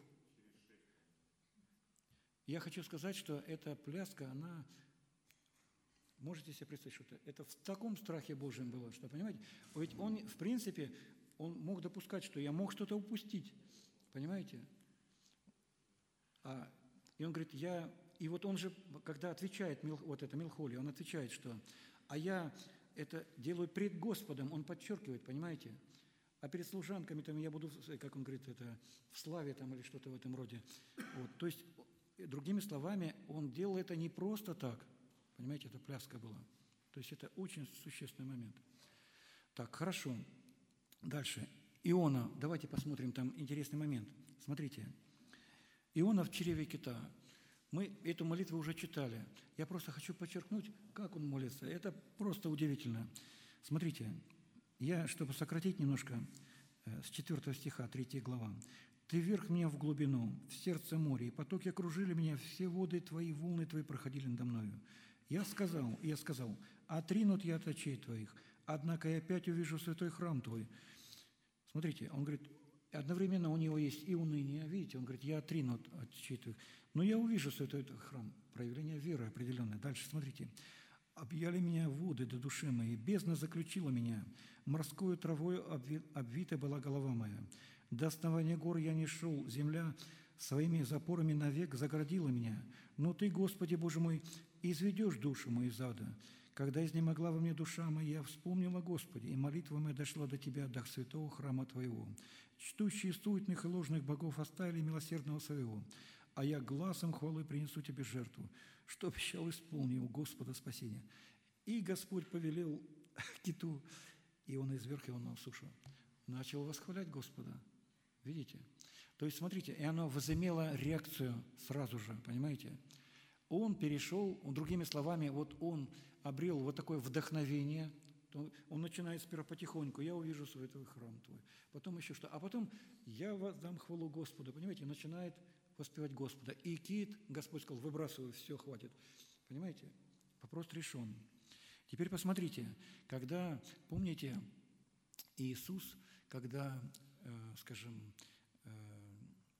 Я хочу сказать, что эта пляска, она, можете себе представить, что это, это в таком страхе Божьем было, что, понимаете, ведь он, в принципе, он мог допускать, что я мог что-то упустить, понимаете? А, и он говорит, я, и вот он же, когда отвечает, вот это Милхоли, он отвечает, что, а я это делаю пред Господом, он подчеркивает, понимаете? А перед служанками там я буду, как он говорит, это в славе там или что-то в этом роде. Вот. То есть, другими словами, он делал это не просто так, понимаете, это пляска была. То есть это очень существенный момент. Так, хорошо. Дальше. Иона, давайте посмотрим там интересный момент. Смотрите. Иона в чреве кита. Мы эту молитву уже читали. Я просто хочу подчеркнуть, как он молится. Это просто удивительно. Смотрите, я, чтобы сократить немножко, с четвёртого стиха, третья глава. «Ты вверх меня в глубину, в сердце моря, и потоки окружили меня, все воды твои, волны твои проходили надо мною. Я сказал, я сказал, отринут я от очей твоих, однако я опять увижу святой храм твой». Смотрите, он говорит, одновременно у него есть и уныние, видите, он говорит, я отринут от очей твоих, но я увижу святой храм, проявление веры определенное. Дальше, смотрите. «Объяли меня воды до души моей, бездна заключила меня, морскою травою обвита была голова моя. До основания гор я не шел, земля своими запорами навек заградила меня. Но Ты, Господи Боже мой, изведешь душу мою из ада. Когда изнемогла во мне душа моя, я вспомнила Господи, и молитва моя дошла до Тебя, до святого храма Твоего. Чтущие суетных и ложных богов оставили милосердного своего, а я глазом хвалы принесу Тебе жертву, что обещал исполнил Господа спасения». И Господь повелел киту, и он изверг его на сушу. Начал восхвалять Господа. Видите? То есть, смотрите, и оно возымело реакцию сразу же, понимаете? Он перешел, другими словами, вот он обрел вот такое вдохновение, он начинает сперва потихоньку, я увижу святой храм твой, потом еще что, а потом я воздам хвалу Господу, понимаете, начинает воспевать Господа. И кит, Господь сказал, выбрасывай, все, хватит. Понимаете? Вопрос решен. Теперь посмотрите, когда, помните, Иисус, когда, э, скажем, э,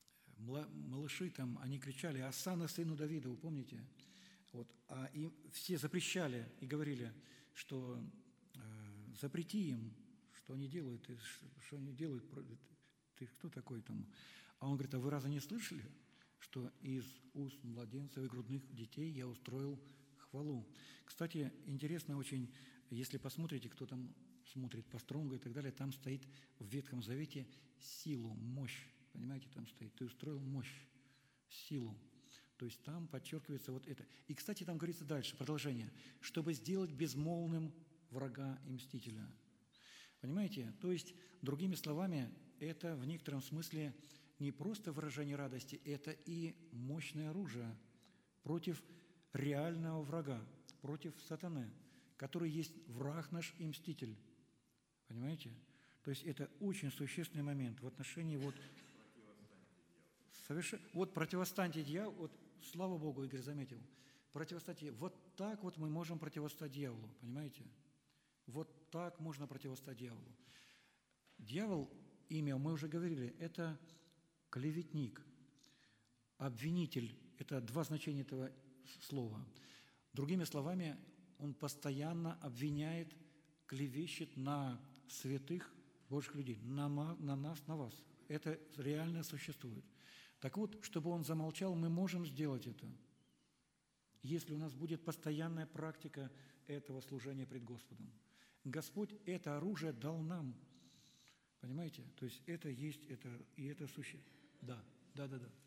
малыши там, они кричали «Осанна сыну Давида», вы помните? Вот, а им все запрещали и говорили, что э, запрети им, что они делают, что они делают, ты кто такой там? А он говорит, а вы разве не слышали, что из уст младенцев и грудных детей я устроил хвалу? Кстати, интересно очень, если посмотрите, кто там смотрит по Стронгу и так далее, там стоит в Ветхом Завете силу, мощь. Понимаете, там стоит. Ты устроил мощь, силу. То есть там подчеркивается вот это. И, кстати, там говорится дальше, продолжение, чтобы сделать безмолвным врага и мстителя. Понимаете? То есть, другими словами, это в некотором смысле не просто выражение радости, это и мощное оружие против реального врага, против сатаны, который есть враг наш и мститель. Понимаете? То есть это очень существенный момент в отношении вот... Совершенно... Вот противостаньте дьяволу, вот, слава Богу, Игорь заметил, противостоять. Вот так вот мы можем противостоять дьяволу, понимаете? Вот так можно противостоять дьяволу. Дьявол, имя, мы уже говорили, это клеветник, обвинитель, это два значения этого слова. Другими словами, он постоянно обвиняет, клевещет на святых Божьих людей, на, на нас, на вас. Это реально существует. Так вот, чтобы он замолчал, мы можем сделать это, если у нас будет постоянная практика этого служения пред Господом. Господь это оружие дал нам. Понимаете? То есть это есть, это, и это существует. Да, да, да, да.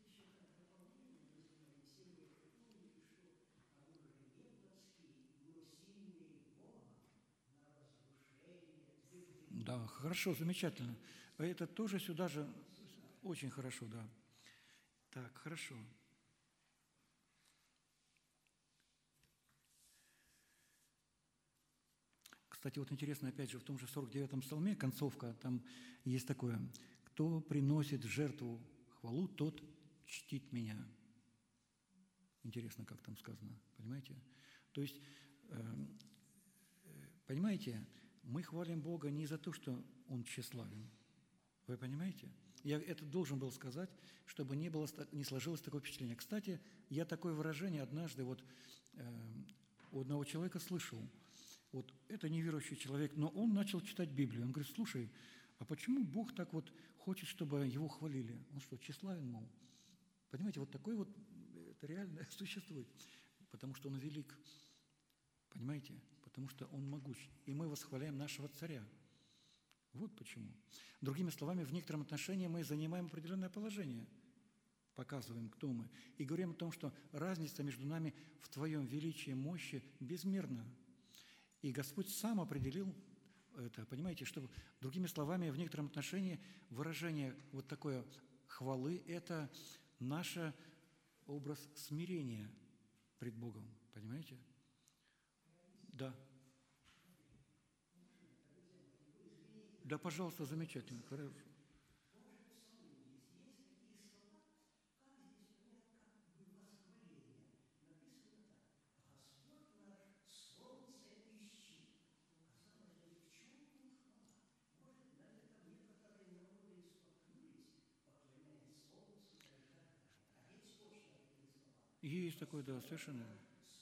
Да, хорошо, замечательно. Это тоже сюда же очень хорошо, да. Так, хорошо. Кстати, вот интересно, опять же, в том же сорок девятом псалме, концовка, там есть такое: «Кто приносит в жертву хвалу, тот чтит меня». Интересно, как там сказано, понимаете? То есть, понимаете, мы хвалим Бога не за то, что Он тщеславен. Вы понимаете? Я это должен был сказать, чтобы не, было, не сложилось такое впечатление. Кстати, я такое выражение однажды вот э, у одного человека слышал. Вот это неверующий человек, но он начал читать Библию. Он говорит, слушай, а почему Бог так вот хочет, чтобы Его хвалили? Он что, тщеславен, мол? Понимаете, вот такой вот, это реально существует. Потому что Он велик. Понимаете? Потому что Он могуч. И мы восхваляем нашего царя. Вот почему. Другими словами, в некотором отношении мы занимаем определенное положение, показываем, кто мы, и говорим о том, что разница между нами в Твоем величии, мощи безмерна. И Господь сам определил это, понимаете, что, другими словами, в некотором отношении выражение вот такое хвалы – это наше образ смирения пред Богом. Понимаете? Да. Да, пожалуйста, замечательно. Хорошо. Есть такое, да, совершенно верно.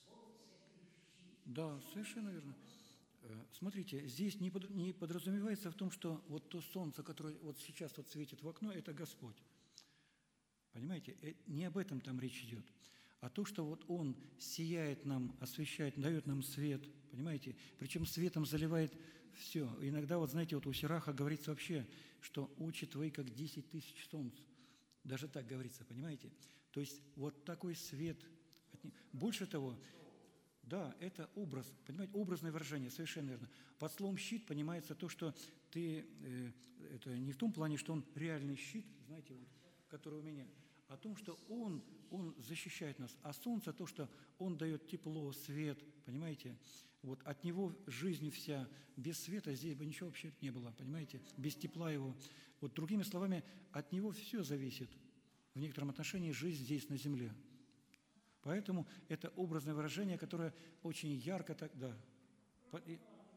Да, совершенно верно. Э, Смотрите, здесь не под- не подразумевается в том, что вот то солнце, которое вот сейчас вот светит в окно, это Господь. Понимаете? Э, Не об этом там речь идет. А то, что вот Он сияет нам, освещает, дает нам свет, понимаете? Причем светом заливает все. Иногда, вот знаете, вот у Сираха говорится вообще, что очи твои, как десять тысяч солнц. Даже так говорится, понимаете? То есть вот такой свет. от не- Больше того, да, это образ, понимаете, образное выражение, совершенно верно. Под словом «щит» понимается то, что ты, э, это не в том плане, что он реальный щит, знаете, вот, который у меня, а о том, что он, он защищает нас. А солнце то, что он дает тепло, свет, понимаете? Вот от него жизнь вся, без света здесь бы ничего вообще не было, понимаете? Без тепла его. Вот другими словами, от него все зависит. В некотором отношении жизнь здесь на земле. Поэтому это образное выражение, которое очень ярко так, да. По- и-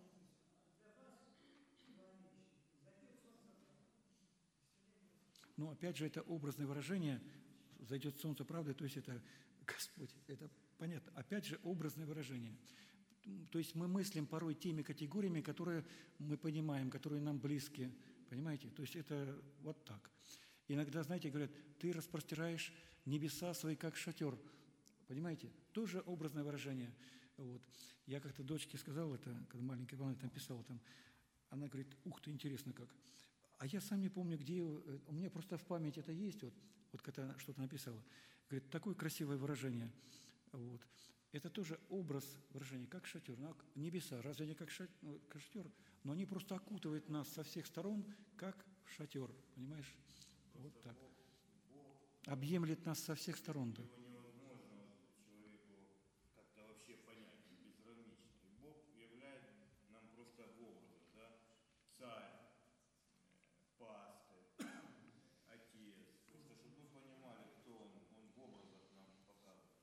Но опять же, это образное выражение, зайдет солнце правды, то есть это Господь, это понятно. Опять же, образное выражение. То есть мы мыслим порой теми категориями, которые мы понимаем, которые нам близки, понимаете? То есть это вот так. Иногда, знаете, говорят, ты распростираешь небеса свои, как шатер. Понимаете? Тоже образное выражение. Вот. Я как-то дочке сказал это, когда маленькая была, там писала, там, она говорит, ух ты, интересно как. А я сам не помню, где, его, э, у меня просто в памяти это есть, вот, вот когда она что-то написала. Говорит, такое красивое выражение. Вот. Это тоже образ выражения, как шатер. Ну, а небеса, разве не как ша- ну, как шатер? Но они просто окутывают нас со всех сторон, как шатер, понимаешь? Вот так. Объемлет нас со всех сторон, да. Его невозможно вот человеку как-то вообще понять, он безграничный. Бог являет нам просто образы, да? Царь, э, пастырь, отец. Просто чтобы мы понимали, кто он, он в образах нам показывает.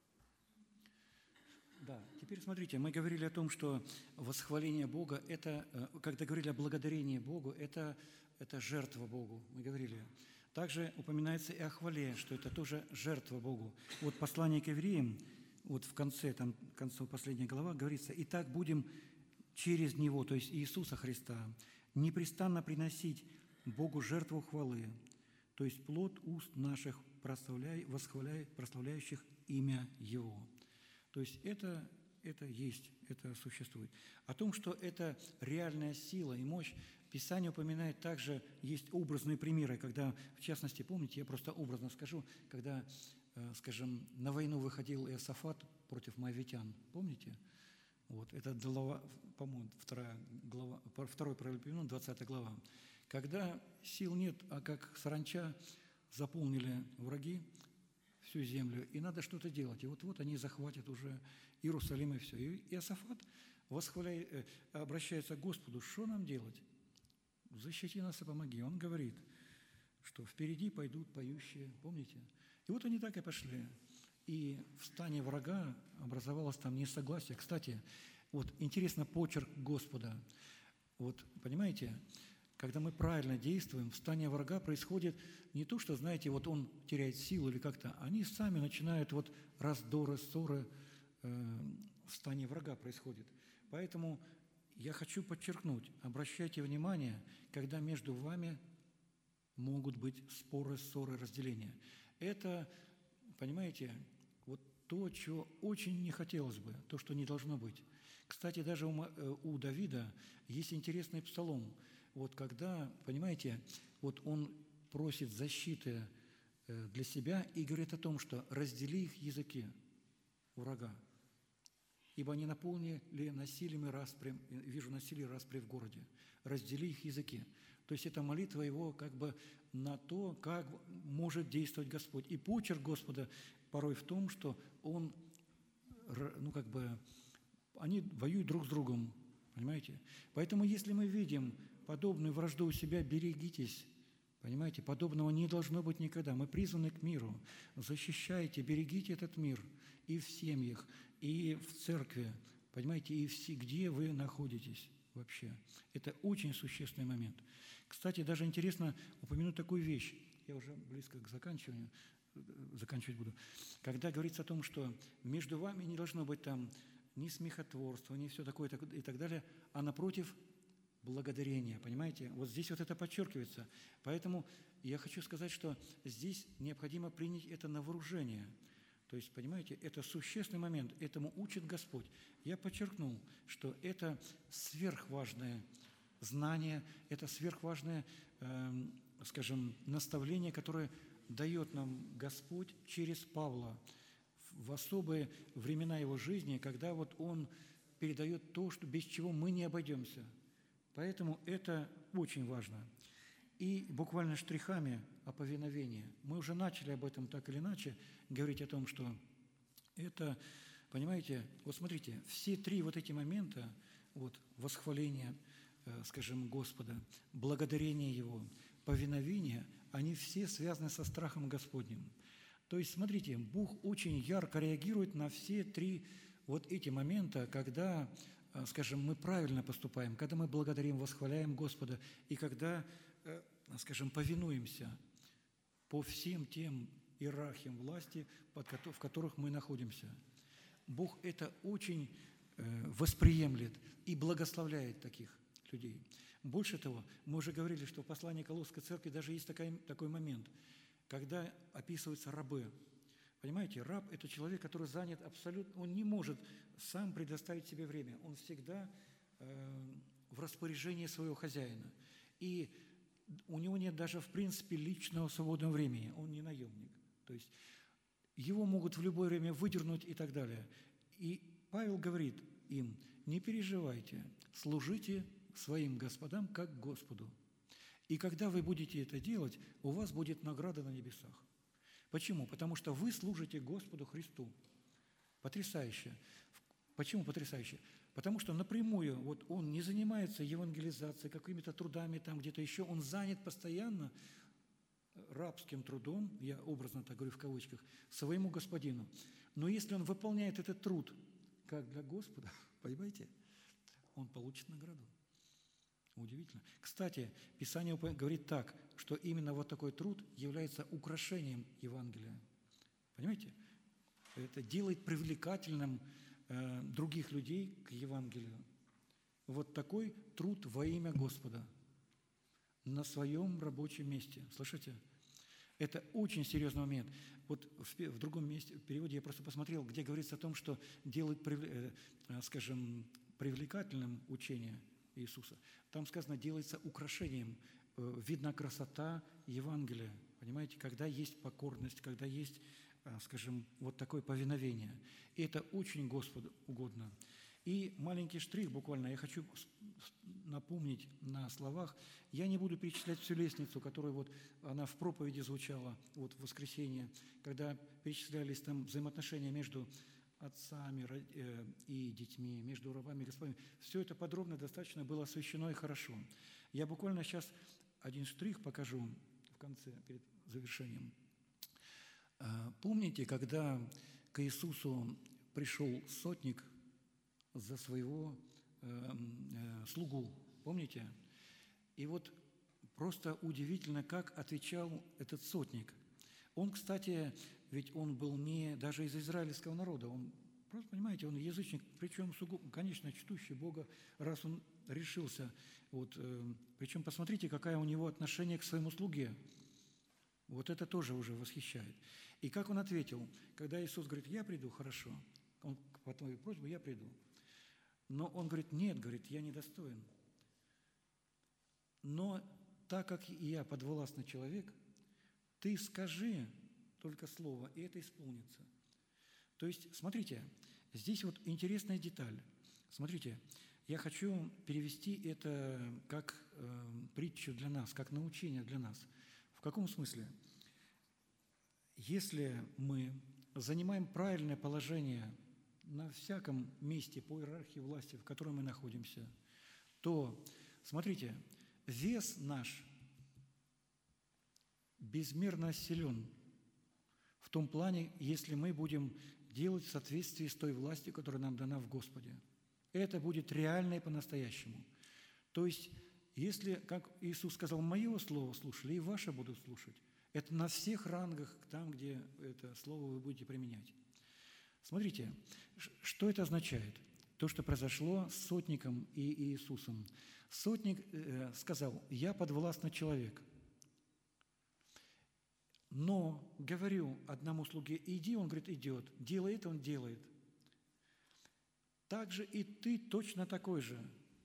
Да, теперь смотрите, мы говорили о том, что восхваление Бога – это, э, когда говорили о благодарении Богу, это, это жертва Богу, мы говорили. Также упоминается и о хвале, что это тоже жертва Богу. Вот послание к евреям, вот в конце, там, к концу последней глава говорится, «Итак будем через Него, то есть Иисуса Христа, непрестанно приносить Богу жертву хвалы, то есть плод уст наших, прославляй, восхваляй, прославляющих имя Его». То есть это, это есть, это существует. О том, что это реальная сила и мощь, Писание упоминает также, есть образные примеры, когда, в частности, помните, я просто образно скажу, когда, э, скажем, на войну выходил Иосафат против моавитян, помните? Вот, это глава, по-моему, вторая глава, второй пророк Племен, двадцатая глава. Когда сил нет, а как саранча заполнили враги всю землю, и надо что-то делать. И вот-вот они захватят уже Иерусалим и все. И Иосафат, восхваляя, э, обращается к Господу, что нам делать? Защити нас и помоги. Он говорит, что впереди пойдут поющие, помните? И вот они так и пошли. И в стане врага образовалось там несогласие. Кстати, вот интересно почерк Господа. Вот, понимаете, когда мы правильно действуем, в стане врага происходит не то, что, знаете, вот он теряет силу или как-то, они сами начинают вот раздоры, ссоры э, в стане врага происходят. Поэтому я хочу подчеркнуть, обращайте внимание, когда между вами могут быть споры, ссоры, разделения. Это, понимаете, вот то, чего очень не хотелось бы, то, что не должно быть. Кстати, даже у, у Давида есть интересный псалом. Вот когда, понимаете, вот он просит защиты для себя и говорит о том, что раздели их языки врага, ибо они наполнили насилием и распрям, вижу насилие и распри в городе, раздели их языки. То есть это молитва его как бы на то, как может действовать Господь. И почерк Господа порой в том, что он, ну как бы, они воюют друг с другом, понимаете? Поэтому если мы видим подобную вражду у себя, берегитесь, понимаете? Подобного не должно быть никогда. Мы призваны к миру. Защищайте, берегите этот мир и в семьях, и в церкви, понимаете, и все, где вы находитесь вообще. Это очень существенный момент. Кстати, даже интересно упомянуть такую вещь. Я уже близко к заканчиванию, заканчивать буду. Когда говорится о том, что между вами не должно быть там ни смехотворства, ни все такое и так далее, а напротив благодарение, понимаете? Вот здесь вот это подчеркивается. Поэтому я хочу сказать, что здесь необходимо принять это на вооружение. То есть, понимаете, это существенный момент, этому учит Господь. Я подчеркнул, что это сверхважное знание, это сверхважное, э, скажем, наставление, которое дает нам Господь через Павла в особые времена его жизни, когда вот он передает то, что, без чего мы не обойдемся. Поэтому это очень важно. И буквально штрихами о повиновении. Мы уже начали об этом так или иначе говорить о том, что это, понимаете, вот смотрите, все три вот эти момента, вот восхваление, э, скажем, Господа, благодарение Его, повиновение, они все связаны со страхом Господним. То есть, смотрите, Бог очень ярко реагирует на все три вот эти момента, когда, скажем, мы правильно поступаем, когда мы благодарим, восхваляем Господа, и когда, скажем, повинуемся по всем тем иерархиям власти, в которых мы находимся. Бог это очень восприемлет и благословляет таких людей. Больше того, мы уже говорили, что в послании Колосской церкви даже есть такой, такой момент, когда описываются рабы. Понимаете, раб – это человек, который занят абсолютно, он не может сам предоставить себе время. Он всегда э, в распоряжении своего хозяина. И у него нет даже, в принципе, личного свободного времени. Он не наемник. То есть его могут в любое время выдернуть и так далее. И Павел говорит им: не переживайте, служите своим господам как Господу. И когда вы будете это делать, у вас будет награда на небесах. Почему? Потому что вы служите Господу Христу. Потрясающе. Почему потрясающе? Потому что напрямую вот он не занимается евангелизацией, какими-то трудами там где-то еще, он занят постоянно рабским трудом, я образно так говорю в кавычках, своему господину. Но если он выполняет этот труд как для Господа, понимаете, он получит награду. Удивительно. Кстати, Писание говорит так, что именно вот такой труд является украшением Евангелия. Понимаете? Это делает привлекательным э, других людей к Евангелию. Вот такой труд во имя Господа на своем рабочем месте. Слышите? Это очень серьезный момент. Вот в, в другом месте, в переводе я просто посмотрел, где говорится о том, что делает, э, скажем, привлекательным учение Иисуса. Там сказано, делается украшением, видна красота Евангелия. Понимаете, когда есть покорность, когда есть, скажем, вот такое повиновение. И это очень Господу угодно. И маленький штрих буквально, я хочу напомнить на словах, я не буду перечислять всю лестницу, которая вот, она в проповеди звучала, вот в воскресенье, когда перечислялись там взаимоотношения между отцами и детьми, между рабами и господами. Все это подробно достаточно было освящено и хорошо. Я буквально сейчас один штрих покажу в конце, перед завершением. Помните, когда к Иисусу пришел сотник за своего э, э, слугу? Помните? И вот просто удивительно, как отвечал этот сотник. Он, кстати, ведь он был не даже из израильского народа, он просто, понимаете, он язычник, причем, сугубо, конечно, чтущий Бога, раз он решился. Вот, э, причем посмотрите, какое у него отношение к своему слуге. Вот это тоже уже восхищает. И как он ответил, когда Иисус говорит: «Я приду», хорошо, он, по твоей просьбе я приду. Но он говорит: «Нет, говорит, я недостоин. Но так как и я подвластный человек, ты скажи только слово, и это исполнится». То есть, смотрите, здесь вот интересная деталь. Смотрите, я хочу перевести это как э, притчу для нас, как научение для нас. В каком смысле? Если мы занимаем правильное положение на всяком месте по иерархии власти, в которой мы находимся, то, смотрите, вес наш безмерно силен в том плане, если мы будем делать в соответствии с той властью, которая нам дана в Господе. Это будет реально и по-настоящему. То есть, если, как Иисус сказал, «Мое слово слушали, и ваше будут слушать», это на всех рангах, там, где это слово вы будете применять. Смотрите, что это означает? То, что произошло с сотником и Иисусом. Сотник э, сказал: «Я подвластный человек, но говорю одному слуге: иди, он говорит: идет, делай это, он делает. Также и ты точно такой же,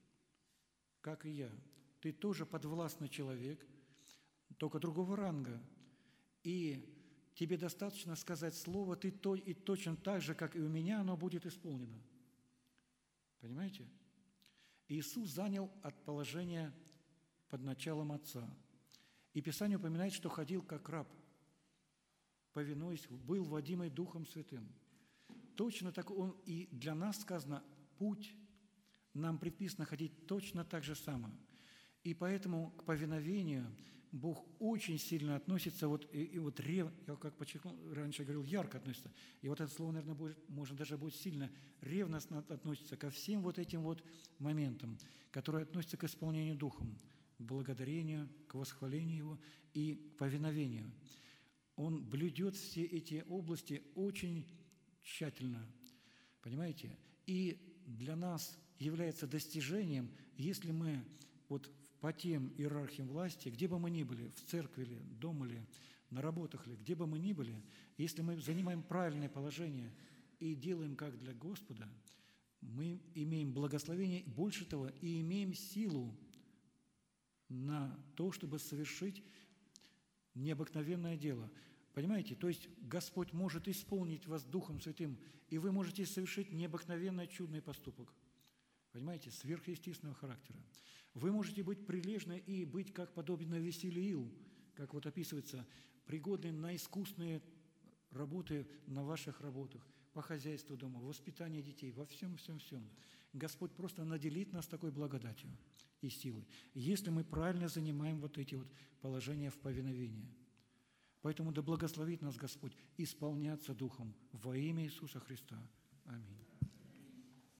как и я. Ты тоже подвластный человек, только другого ранга. И тебе достаточно сказать слово, ты то и точно так же, как и у меня, оно будет исполнено». Понимаете? Иисус занял от положения под началом Отца. И Писание упоминает, что ходил как раб, повинуясь, был водимый Духом Святым. Точно так он и для нас сказано, путь нам предписано ходить точно так же само. И поэтому к повиновению Бог очень сильно относится, вот, и, и вот рев, я как подчеркнул, раньше говорил, ярко относится, и вот это слово, наверное, будет, можно даже будет сильно ревностно относиться ко всем вот этим вот моментам, которые относятся к исполнению Духом, к благодарению, к восхвалению Его и к повиновению. Он блюдет все эти области очень тщательно, понимаете? И для нас является достижением, если мы вот по тем иерархиям власти, где бы мы ни были, в церкви ли, дома ли, на работах ли, где бы мы ни были, если мы занимаем правильное положение и делаем как для Господа, мы имеем благословение, больше того, и имеем силу на то, чтобы совершить необыкновенное дело. Понимаете? То есть Господь может исполнить вас Духом Святым, и вы можете совершить необыкновенный чудный поступок. Понимаете? Сверхъестественного характера. Вы можете быть прилежны и быть как подобно Веселиил, как вот описывается, пригодны на искусные работы на ваших работах, по хозяйству дома, воспитанию детей, во всем, всем, всем. Господь просто наделит нас такой благодатью и силой, если мы правильно занимаем вот эти вот положения в повиновении. Поэтому да благословит нас Господь исполняться Духом во имя Иисуса Христа. Аминь.